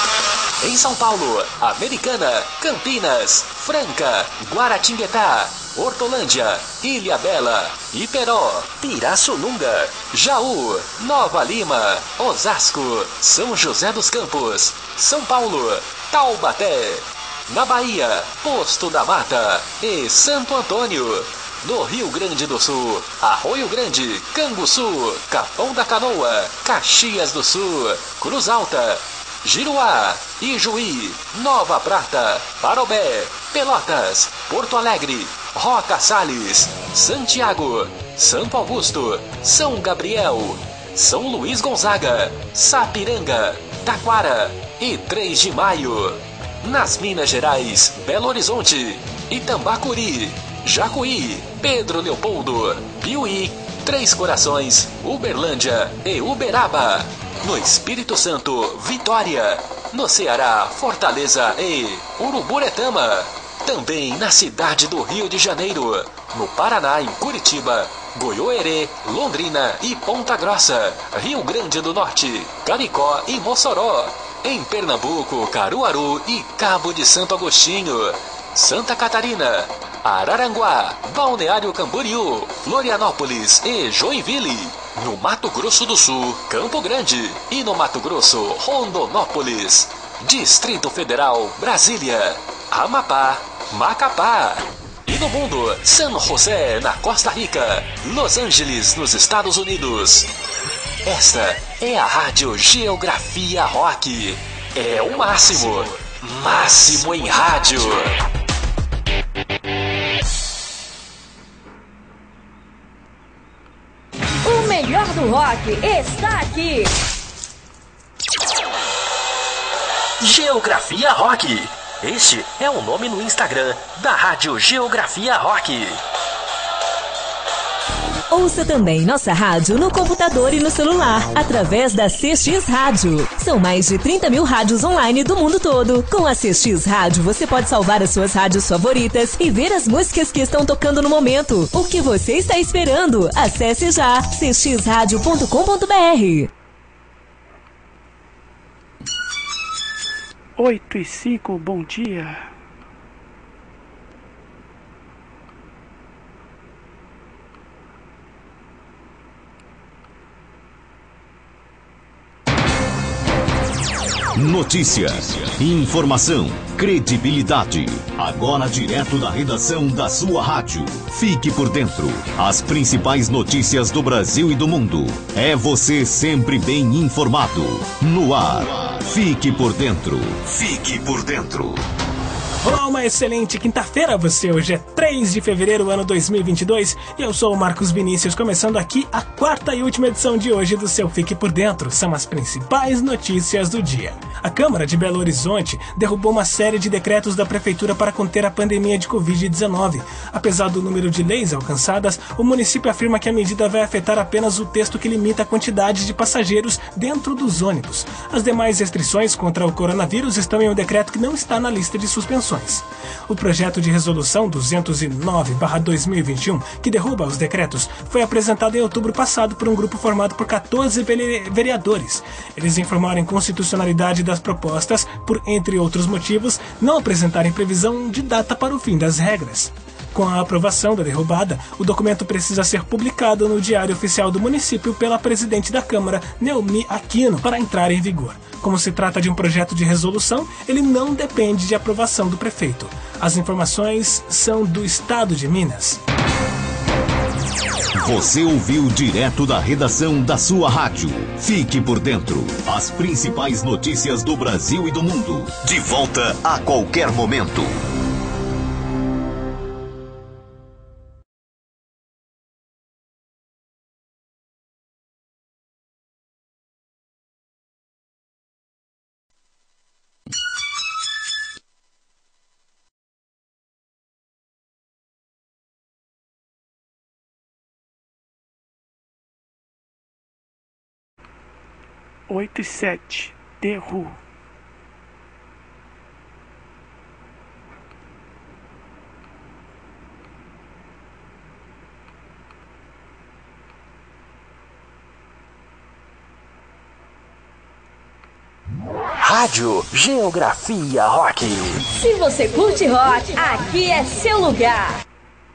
Em São Paulo, Americana, Campinas, Franca, Guaratinguetá, Hortolândia, Ilhabela, Iperó, Pirassununga, Jaú, Nova Lima, Osasco, São José dos Campos, São Paulo, Taubaté. Na Bahia, Posto da Mata e Santo Antônio. No Rio Grande do Sul, Arroio Grande, Canguçu, Capão da Canoa, Caxias do Sul, Cruz Alta, Giruá, Ijuí, Nova Prata, Parobé, Pelotas, Porto Alegre, Roca Salles, Santiago, Santo Augusto, São Gabriel, São Luís Gonzaga, Sapiranga, Taquara e 3 de Maio. Nas Minas Gerais, Belo Horizonte, Itambacuri, Jacuí, Pedro Leopoldo, Piuí, Três Corações, Uberlândia e Uberaba. No Espírito Santo, Vitória. No Ceará, Fortaleza e Uruburetama. Também na cidade do Rio de Janeiro. No Paraná, em Curitiba, Goiôerê, Londrina e Ponta Grossa. Rio Grande do Norte, Caricó e Mossoró. Em Pernambuco, Caruaru e Cabo de Santo Agostinho. Santa Catarina, Araranguá, Balneário Camboriú, Florianópolis e Joinville. No Mato Grosso do Sul, Campo Grande. E no Mato Grosso, Rondonópolis. Distrito Federal, Brasília. Amapá, Macapá. E no mundo, San José, na Costa Rica. Los Angeles, nos Estados Unidos. Esta é a Rádio Geografia Rock. É o máximo. Máximo em rádio. O melhor do rock está aqui. Geografia Rock. Este é o nome no Instagram da Rádio Geografia Rock. Ouça também nossa rádio no computador e no celular, através da CX Rádio. São mais de 30 mil rádios online do mundo todo. Com a CX Rádio, você pode salvar as suas rádios favoritas e ver as músicas que estão tocando no momento. O que você está esperando? Acesse já cxradio.com.br. 8h05, bom dia. Notícia, informação, credibilidade. Agora direto da redação da sua rádio. Fique por dentro. As principais notícias do Brasil e do mundo. É você sempre bem informado. No ar. Fique por dentro. Fique por dentro. Olá, uma excelente quinta-feira a você. Hoje é 3 de fevereiro, ano 2022, e eu sou o Marcos Vinícius, começando aqui a quarta e última edição de hoje do seu Fique por Dentro. São as principais notícias do dia. A Câmara de Belo Horizonte derrubou uma série de decretos da Prefeitura para conter a pandemia de Covid-19. Apesar do número de leis alcançadas, o município afirma que a medida vai afetar apenas o texto que limita a quantidade de passageiros dentro dos ônibus. As demais restrições contra o coronavírus estão em um decreto que não está na lista de suspensões. O projeto de resolução 209/2021, que derruba os decretos, foi apresentado em outubro passado por um grupo formado por 14 vereadores. Eles informaram a inconstitucionalidade das propostas por, entre outros motivos, não apresentarem previsão de data para o fim das regras. Com a aprovação da derrubada, o documento precisa ser publicado no Diário Oficial do Município pela presidente da Câmara, Neumi Aquino, para entrar em vigor. Como se trata de um projeto de resolução, ele não depende de aprovação do prefeito. As informações são do Estado de Minas. Você ouviu direto da redação da sua rádio. Fique por dentro. As principais notícias do Brasil e do mundo. De volta a qualquer momento. Oito e 7, Derru. Rádio Geografia Rock. Se você curte rock, aqui é seu lugar.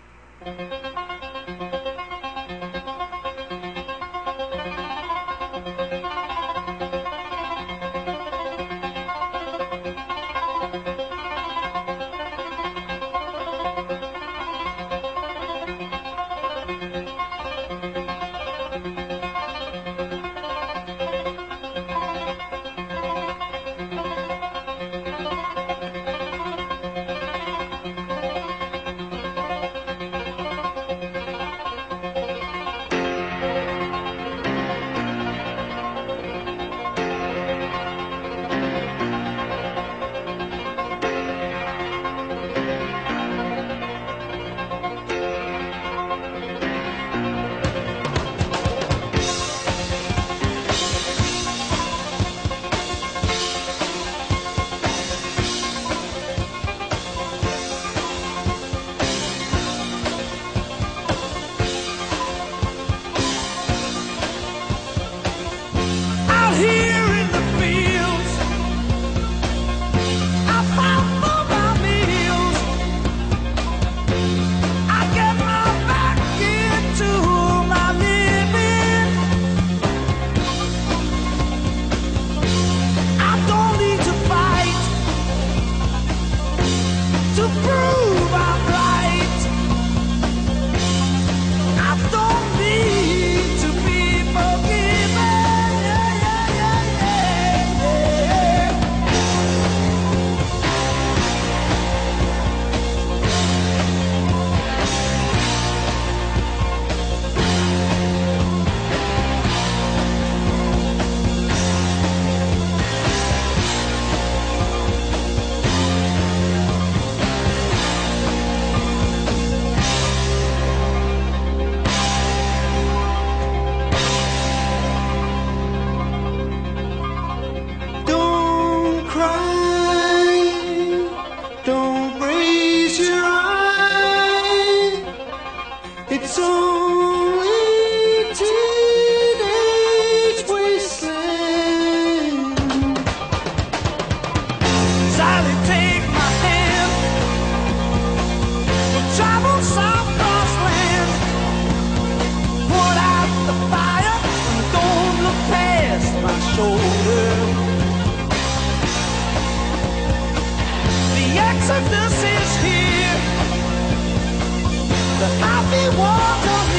Exodus is here. The happy water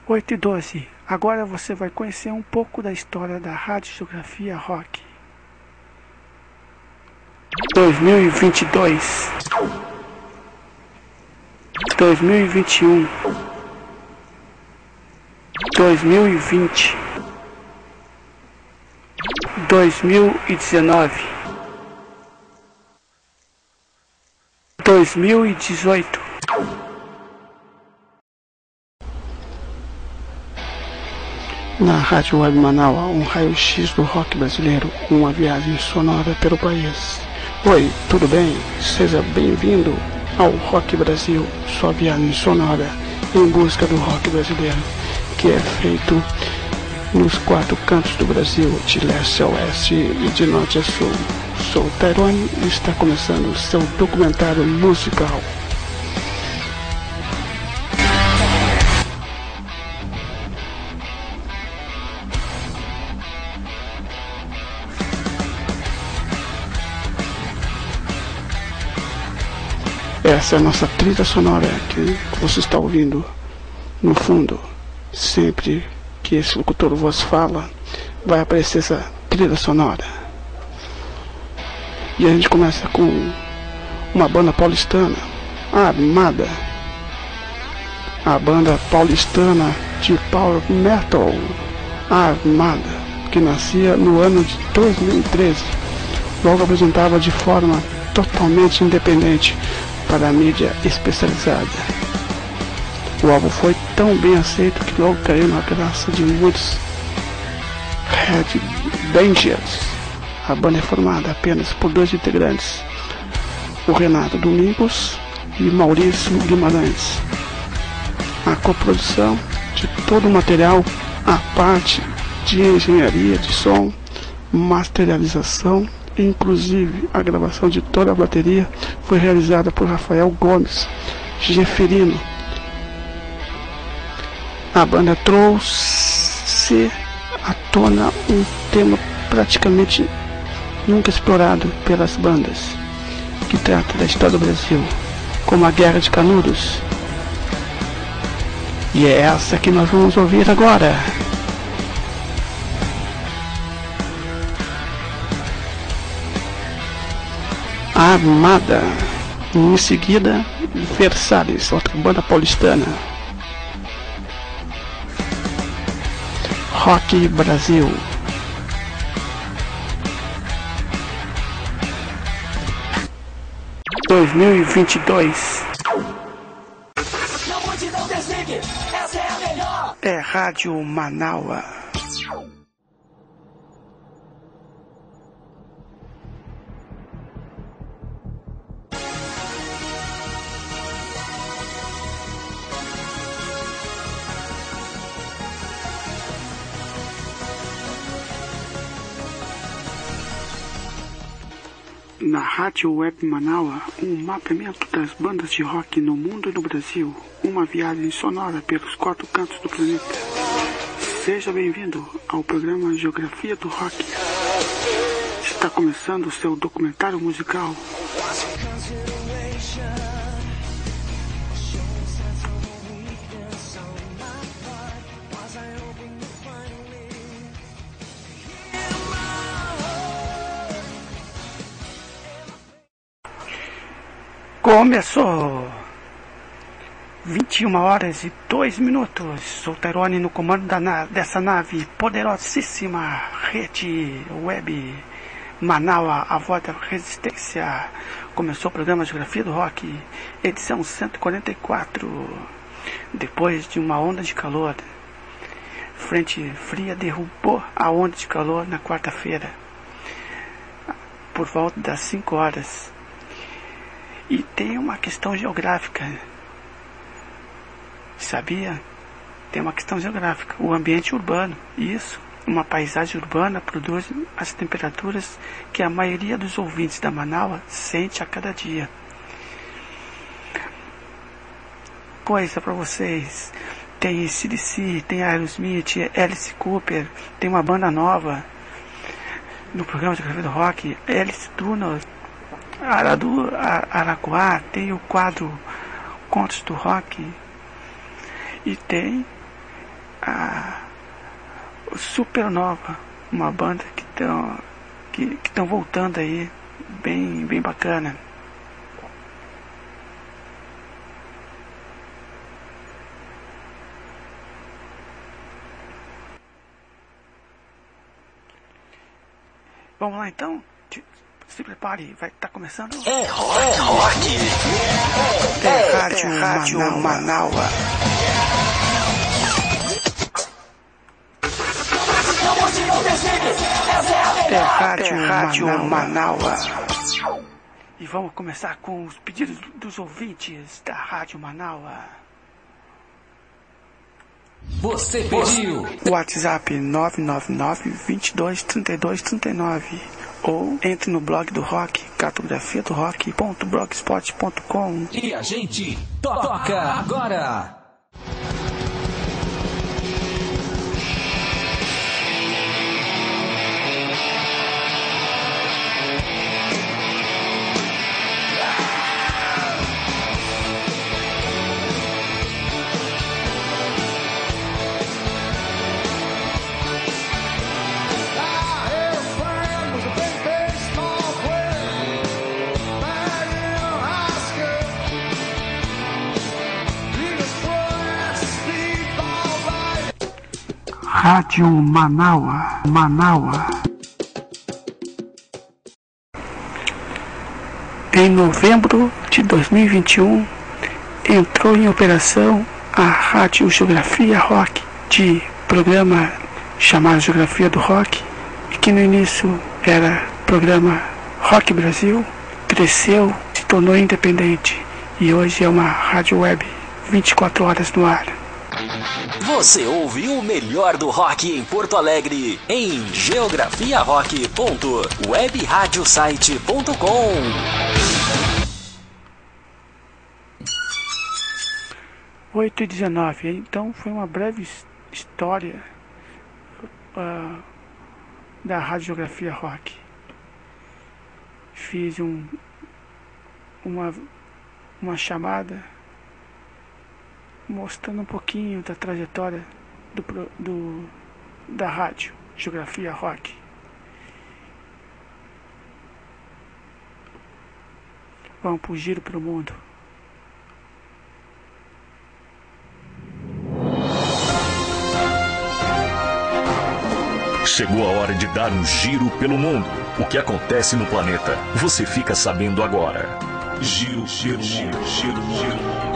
8h12. Agora você vai conhecer um pouco da história da Rádio Geografia Rock. 2022, 2021, 2020, 2019, 2018. Na Rádio Web Manaua, um raio-x do rock brasileiro, uma viagem sonora pelo país. Oi, tudo bem? Seja bem-vindo ao Rock Brasil, sua viagem sonora em busca do rock brasileiro, que é feito nos 4 cantos do Brasil, de leste a oeste e de norte a sul. Sou o Tairone e está começando o seu documentário musical. Essa é a nossa trilha sonora que você está ouvindo no fundo. Sempre que esse locutor vos fala, vai aparecer essa trilha sonora. E a gente começa com uma banda paulistana, a Armada. A banda paulistana de power metal, a Armada, que nascia no ano de 2013. Logo apresentava de forma totalmente independente para a mídia especializada. O álbum foi tão bem aceito que logo caiu na graça de muitos headbangers. A banda é formada apenas por 2 integrantes, o Renato Domingos e Maurício Guimarães. A coprodução de todo o material, a parte de engenharia de som, masterização, inclusive a gravação de toda a bateria, foi realizada por Rafael Gomes Jeferino. A banda trouxe à tona um tema praticamente nunca explorado pelas bandas, que trata da história do Brasil, como a Guerra de Canudos. E é essa que nós vamos ouvir agora. Armada. Em seguida, Versalhes, outra banda paulistana. Rock Brasil. – 2022. É Rádio Manaua. Na Rádio Web Manaua, um mapeamento das bandas de rock no mundo e no Brasil, uma viagem sonora pelos 4 cantos do planeta. Seja bem-vindo ao programa Geografia do Rock. Está começando o seu documentário musical. Começou! 21h02. Sou Tairone no comando dessa nave poderosíssima, Rede Web Manaua, a voz da resistência. Começou o programa Geografia do Rock, edição 144. Depois de uma onda de calor, frente fria derrubou a onda de calor na quarta-feira, por volta das 5 horas. E tem uma questão geográfica, sabia? Tem uma questão geográfica, o ambiente urbano, isso, uma paisagem urbana produz as temperaturas que a maioria dos ouvintes da Manaua sente a cada dia. Coisa para vocês, tem CDC, tem Aerosmith, Alice Cooper, tem uma banda nova no programa de Geografia do Rock, Alice Tunnel, Araguá, tem o quadro Contos do Rock e tem a Supernova, uma banda que estão voltando aí, bem bacana. Vamos lá então? Se prepare, vai estar começando. É rock. É Rádio Manaus. É Rádio Manaus. E vamos começar com os pedidos dos ouvintes da Rádio Manaus. Você pediu. WhatsApp 999-223239. Ou entre no blog do rock, cartografiadorock.blogspot.com. E a gente toca agora. Rádio Manaus. Em novembro de 2021, entrou em operação a Rádio Geografia Rock, de programa chamado Geografia do Rock, e que no início era programa Rock Brasil, cresceu, se tornou independente e hoje é uma rádio web 24 horas no ar. Você ouve o melhor do rock em Porto Alegre em geografiarock.webradiosite.com. 8h19, então foi uma breve história da Rádio Geografia Rock. Fiz uma chamada mostrando um pouquinho da trajetória da Rádio Geografia Rock. Vamos pro giro pelo mundo. Chegou a hora de dar um giro pelo mundo. O que acontece no planeta, você fica sabendo agora. Giro pelo mundo.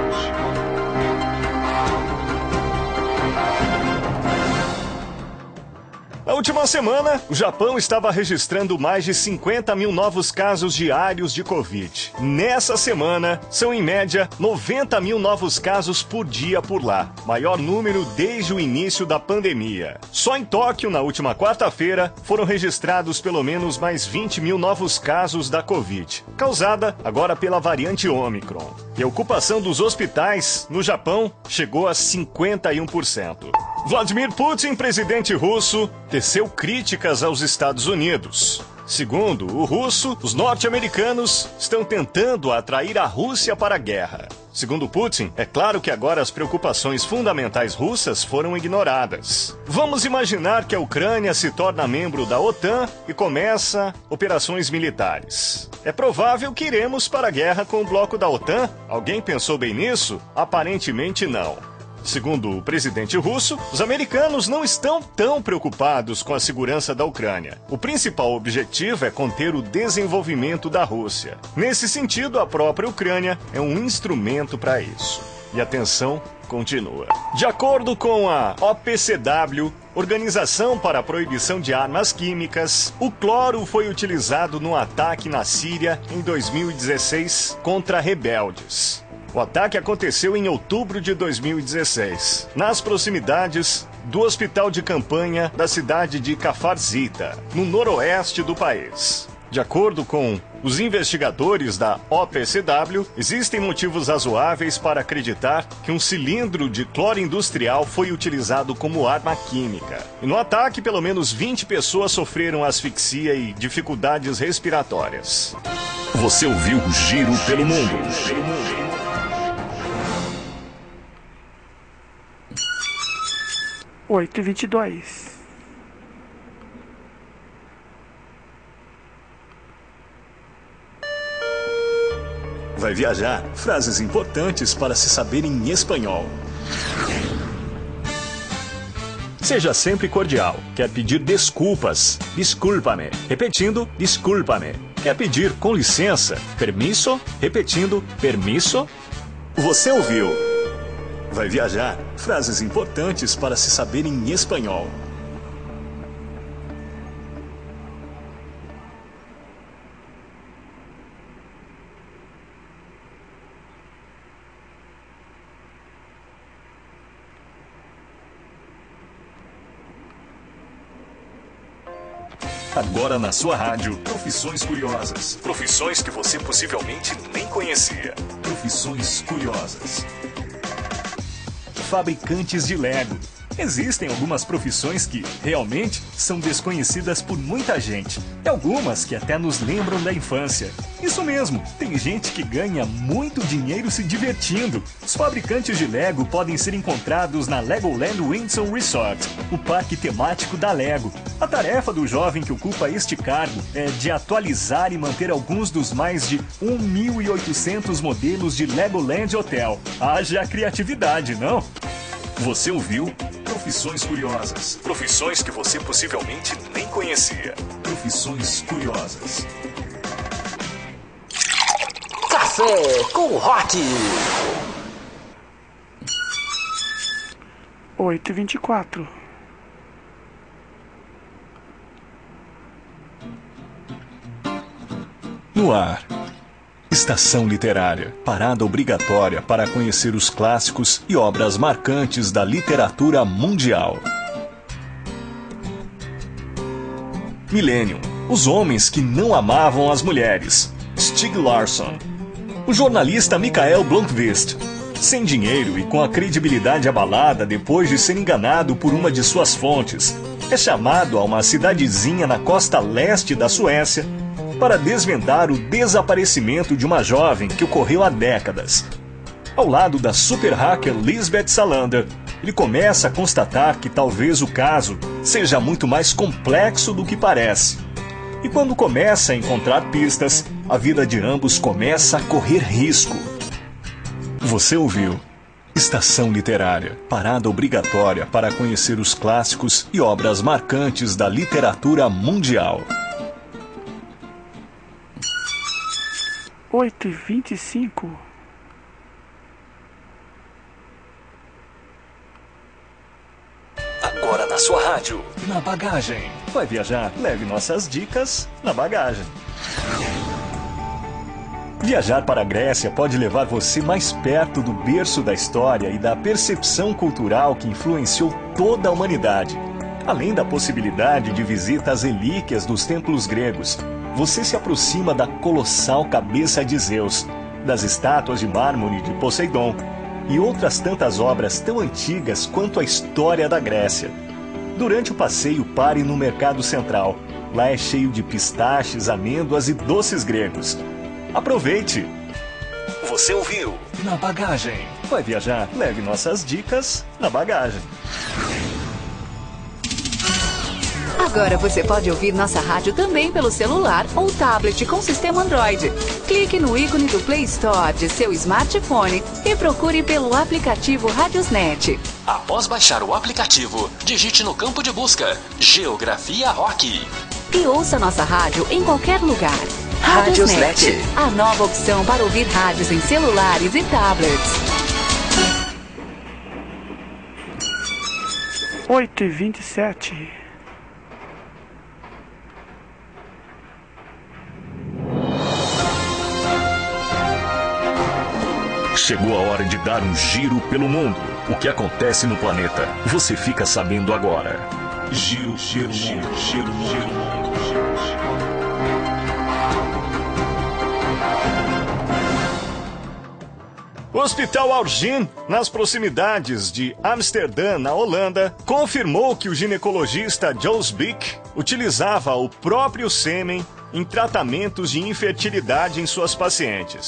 Na última semana, o Japão estava registrando mais de 50 mil novos casos diários de Covid. Nessa semana, são em média 90 mil novos casos por dia por lá, maior número desde o início da pandemia. Só em Tóquio, na última quarta-feira, foram registrados pelo menos mais 20 mil novos casos da Covid, causada agora pela variante Ômicron. E a ocupação dos hospitais no Japão chegou a 51%. Vladimir Putin, presidente russo, teceu críticas aos Estados Unidos. Segundo o russo, os norte-americanos estão tentando atrair a Rússia para a guerra. Segundo Putin, é claro que agora as preocupações fundamentais russas foram ignoradas. Vamos imaginar que a Ucrânia se torna membro da OTAN e começa operações militares. É provável que iremos para a guerra com o bloco da OTAN? Alguém pensou bem nisso? Aparentemente não. Segundo o presidente russo, os americanos não estão tão preocupados com a segurança da Ucrânia. O principal objetivo é conter o desenvolvimento da Rússia. Nesse sentido, a própria Ucrânia é um instrumento para isso. E a tensão continua. De acordo com a OPCW, Organização para a Proibição de Armas Químicas, o cloro foi utilizado no ataque na Síria em 2016 contra rebeldes. O ataque aconteceu em outubro de 2016, nas proximidades do hospital de campanha da cidade de Kfar-Zita, no noroeste do país. De acordo com os investigadores da OPCW, existem motivos razoáveis para acreditar que um cilindro de cloro industrial foi utilizado como arma química. E no ataque, pelo menos 20 pessoas sofreram asfixia e dificuldades respiratórias. Você ouviu o Giro pelo Mundo. 8h22. Vai viajar? Frases importantes para se saber em espanhol. Seja sempre cordial. Quer pedir desculpas? Desculpa-me. Repetindo, desculpa-me. Quer pedir com licença? Permisso? Repetindo, permisso? Você ouviu? Vai viajar? Frases importantes para se saber em espanhol. Agora na sua rádio, profissões curiosas. Profissões que você possivelmente nem conhecia. Profissões curiosas. Fabricantes de Lego. Existem algumas profissões que, realmente, são desconhecidas por muita gente. E algumas que até nos lembram da infância. Isso mesmo, tem gente que ganha muito dinheiro se divertindo. Os fabricantes de Lego podem ser encontrados na Legoland Windsor Resort, o parque temático da Lego. A tarefa do jovem que ocupa este cargo é de atualizar e manter alguns dos mais de 1.800 modelos de Legoland Hotel. Haja criatividade, não? Você ouviu? Profissões curiosas. Profissões que você possivelmente nem conhecia. Profissões curiosas. Café com Rock. 8h24. No ar. Estação Literária, parada obrigatória para conhecer os clássicos e obras marcantes da literatura mundial. Millennium, os homens que não amavam as mulheres. Stieg Larsson. O jornalista Mikael Blomqvist. Sem dinheiro e com a credibilidade abalada depois de ser enganado por uma de suas fontes, é chamado a uma cidadezinha na costa leste da Suécia para desvendar o desaparecimento de uma jovem que ocorreu há décadas. Ao lado da super hacker Lisbeth Salander, ele começa a constatar que talvez o caso seja muito mais complexo do que parece. E quando começa a encontrar pistas, a vida de ambos começa a correr risco. Você ouviu? Estação Literária, parada obrigatória para conhecer os clássicos e obras marcantes da literatura mundial. 8h25. Agora na sua rádio, na bagagem. Vai viajar? Leve nossas dicas na bagagem. Viajar para a Grécia pode levar você mais perto do berço da história e da percepção cultural que influenciou toda a humanidade. Além da possibilidade de visita às relíquias dos templos gregos, você se aproxima da colossal cabeça de Zeus, das estátuas de mármore de Poseidon e outras tantas obras tão antigas quanto a história da Grécia. Durante o passeio, pare no Mercado Central. Lá é cheio de pistaches, amêndoas e doces gregos. Aproveite! Você ouviu? Na bagagem. Vai viajar? Leve nossas dicas na bagagem. Agora você pode ouvir nossa rádio também pelo celular ou tablet com sistema Android. Clique no ícone do Play Store de seu smartphone e procure pelo aplicativo Radiosnet. Após baixar o aplicativo, digite no campo de busca Geografia Rock. E ouça nossa rádio em qualquer lugar. Radiosnet, a nova opção para ouvir rádios em celulares e tablets. 8h27. Chegou a hora de dar um giro pelo mundo. O que acontece no planeta, você fica sabendo agora. Giro. O Hospital Aurgin, nas proximidades de Amsterdã, na Holanda, confirmou que o ginecologista Jos Beek utilizava o próprio sêmen em tratamentos de infertilidade em suas pacientes.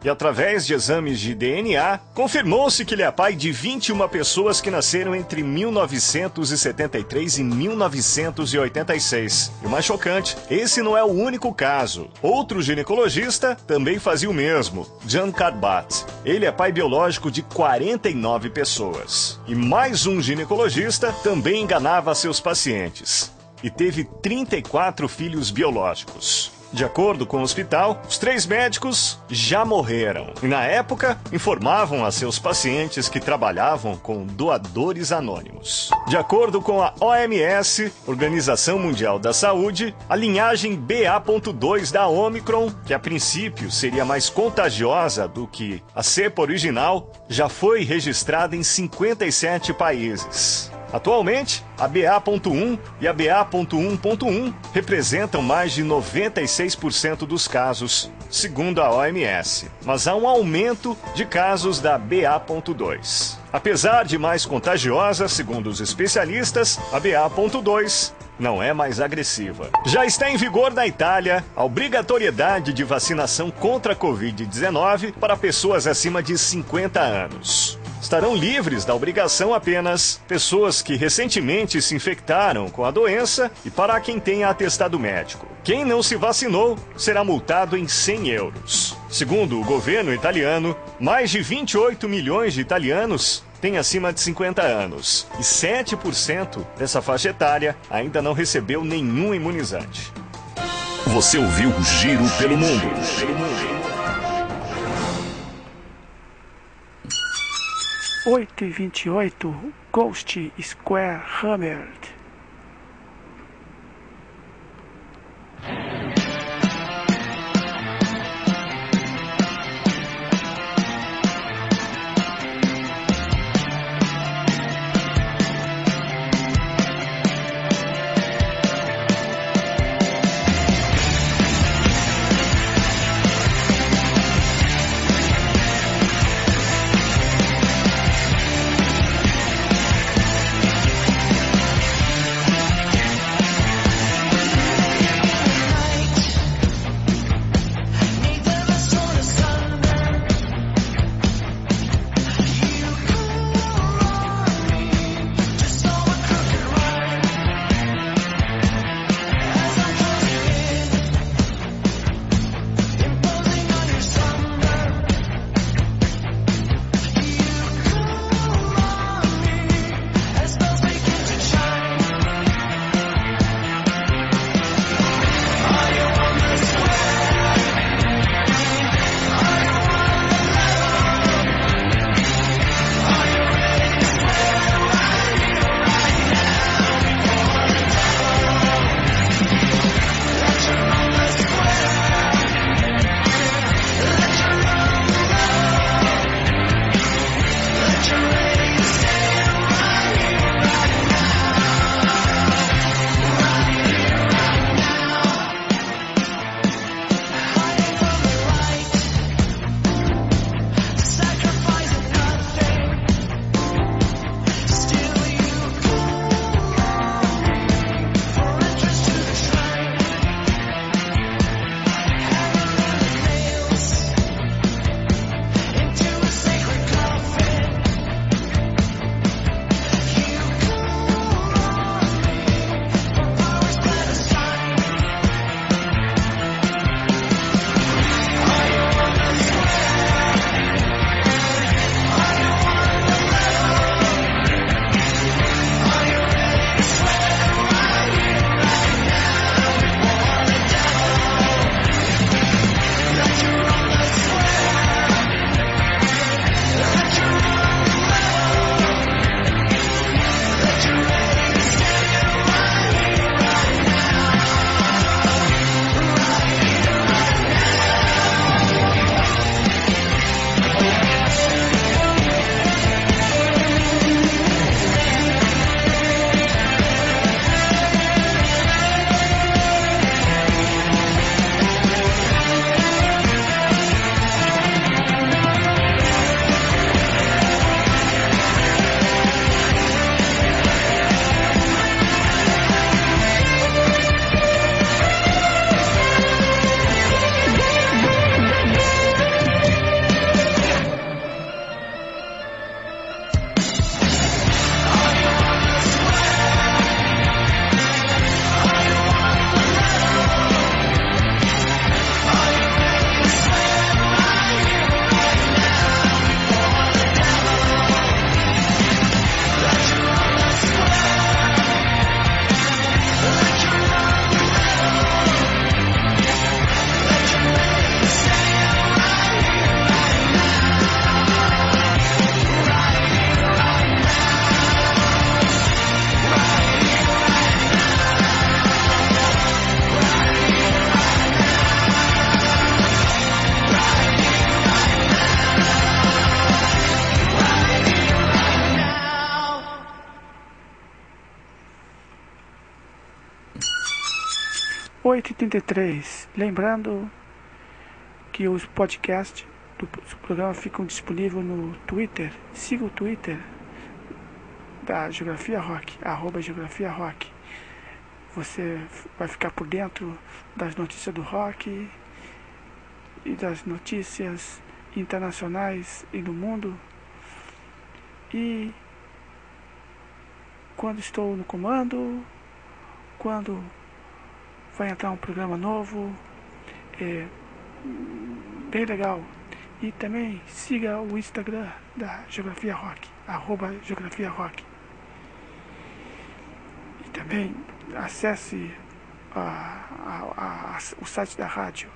E através de exames de DNA, confirmou-se que ele é pai de 21 pessoas que nasceram entre 1973 e 1986. E o mais chocante, esse não é o único caso. Outro ginecologista também fazia o mesmo, Jan Karbat. Ele é pai biológico de 49 pessoas. E mais um ginecologista também enganava seus pacientes. E teve 34 filhos biológicos. De acordo com o hospital, os 3 médicos já morreram e, na época, informavam a seus pacientes que trabalhavam com doadores anônimos. De acordo com a OMS, Organização Mundial da Saúde, a linhagem BA.2 da Omicron, que a princípio seria mais contagiosa do que a cepa original, já foi registrada em 57 países. Atualmente, a BA.1 e a BA.1.1 representam mais de 96% dos casos, segundo a OMS. Mas há um aumento de casos da BA.2. Apesar de mais contagiosa, segundo os especialistas, a BA.2 não é mais agressiva. Já está em vigor na Itália a obrigatoriedade de vacinação contra a Covid-19 para pessoas acima de 50 anos. Estarão livres da obrigação apenas pessoas que recentemente se infectaram com a doença e para quem tenha atestado médico. Quem não se vacinou será multado em 100 euros. Segundo o governo italiano, mais de 28 milhões de italianos têm acima de 50 anos e 7% dessa faixa etária ainda não recebeu nenhum imunizante. Você ouviu Giro pelo Mundo. 8h28, Ghost Square Hammered. 8h33. Lembrando que os podcasts do programa ficam disponíveis no Twitter. Siga o Twitter da Geografia Rock, @Geografia Rock. Você vai ficar por dentro das notícias do rock e das notícias internacionais e do mundo. E quando estou no comando, quando vai entrar um programa novo, é bem legal. E também siga o Instagram da Geografia Rock, @Geografia Rock. E também acesse o site da rádio,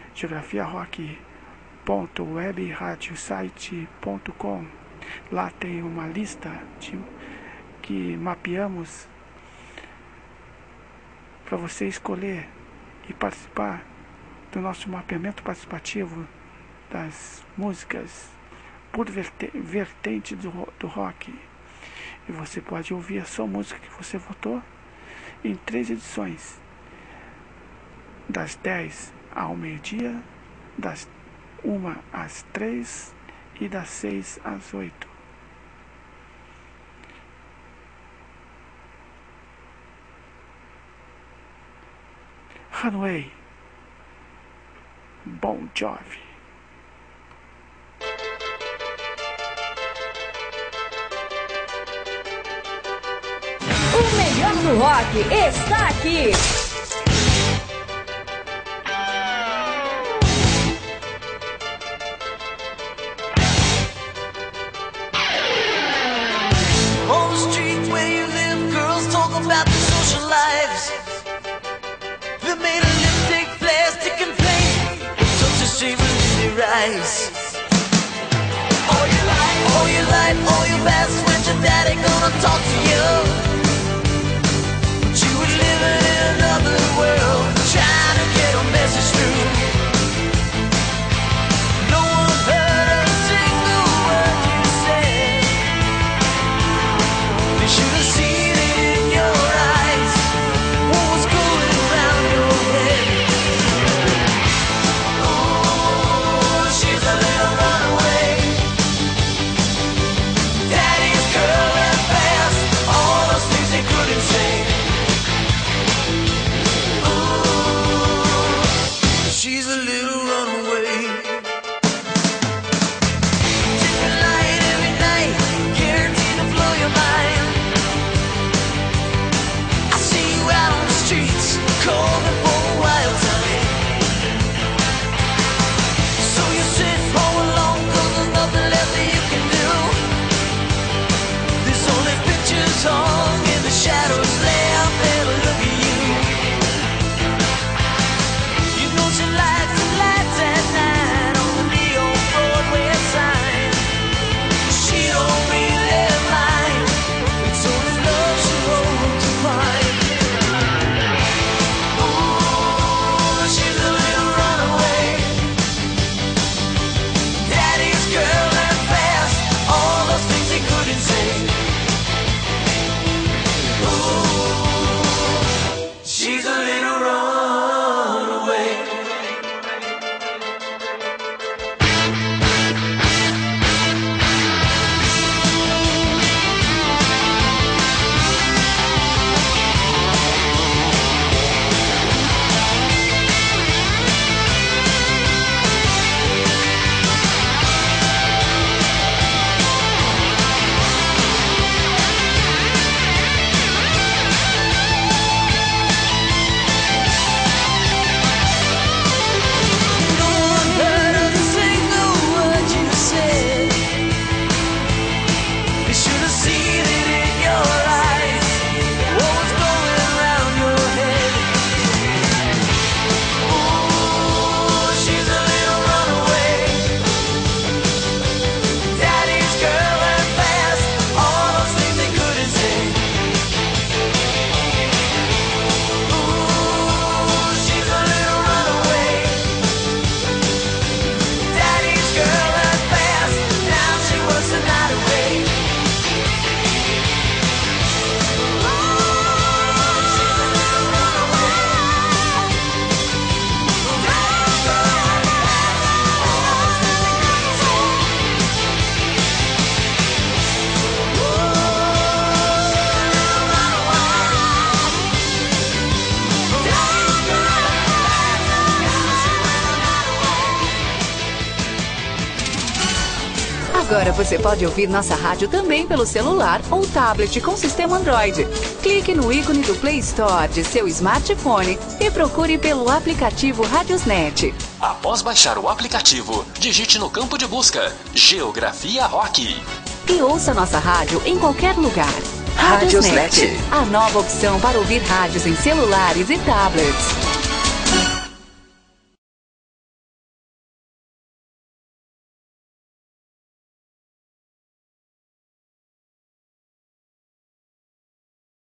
geografiarock.webradiosite.com. Lá tem uma lista que mapeamos para você escolher e participar do nosso mapeamento participativo das músicas por vertente do rock. E você pode ouvir a sua música que você votou em 3 edições, das 10 ao meio-dia, das 1 às 3 e das 6 às 8. Runway, Bon Jovi. O melhor do rock está aqui. On the street where you live, girls talk about their social lives. They made a lipstick, plastic and plain, such a shame in their eyes. All your life, all your past, when's your daddy gonna talk to you? But you were living in another world, trying to get a message through. No one heard a single word you said. They should have seen it in your eyes, what was going around your head. Oh, she's a little runaway. Daddy's girl ran fast, all Agora você pode ouvir nossa rádio também pelo celular ou tablet com sistema Android. Clique no ícone do Play Store de seu smartphone e procure pelo aplicativo Radiosnet. Após baixar o aplicativo, digite no campo de busca Geografia Rock. E ouça nossa rádio em qualquer lugar. Radiosnet, a nova opção para ouvir rádios em celulares e tablets.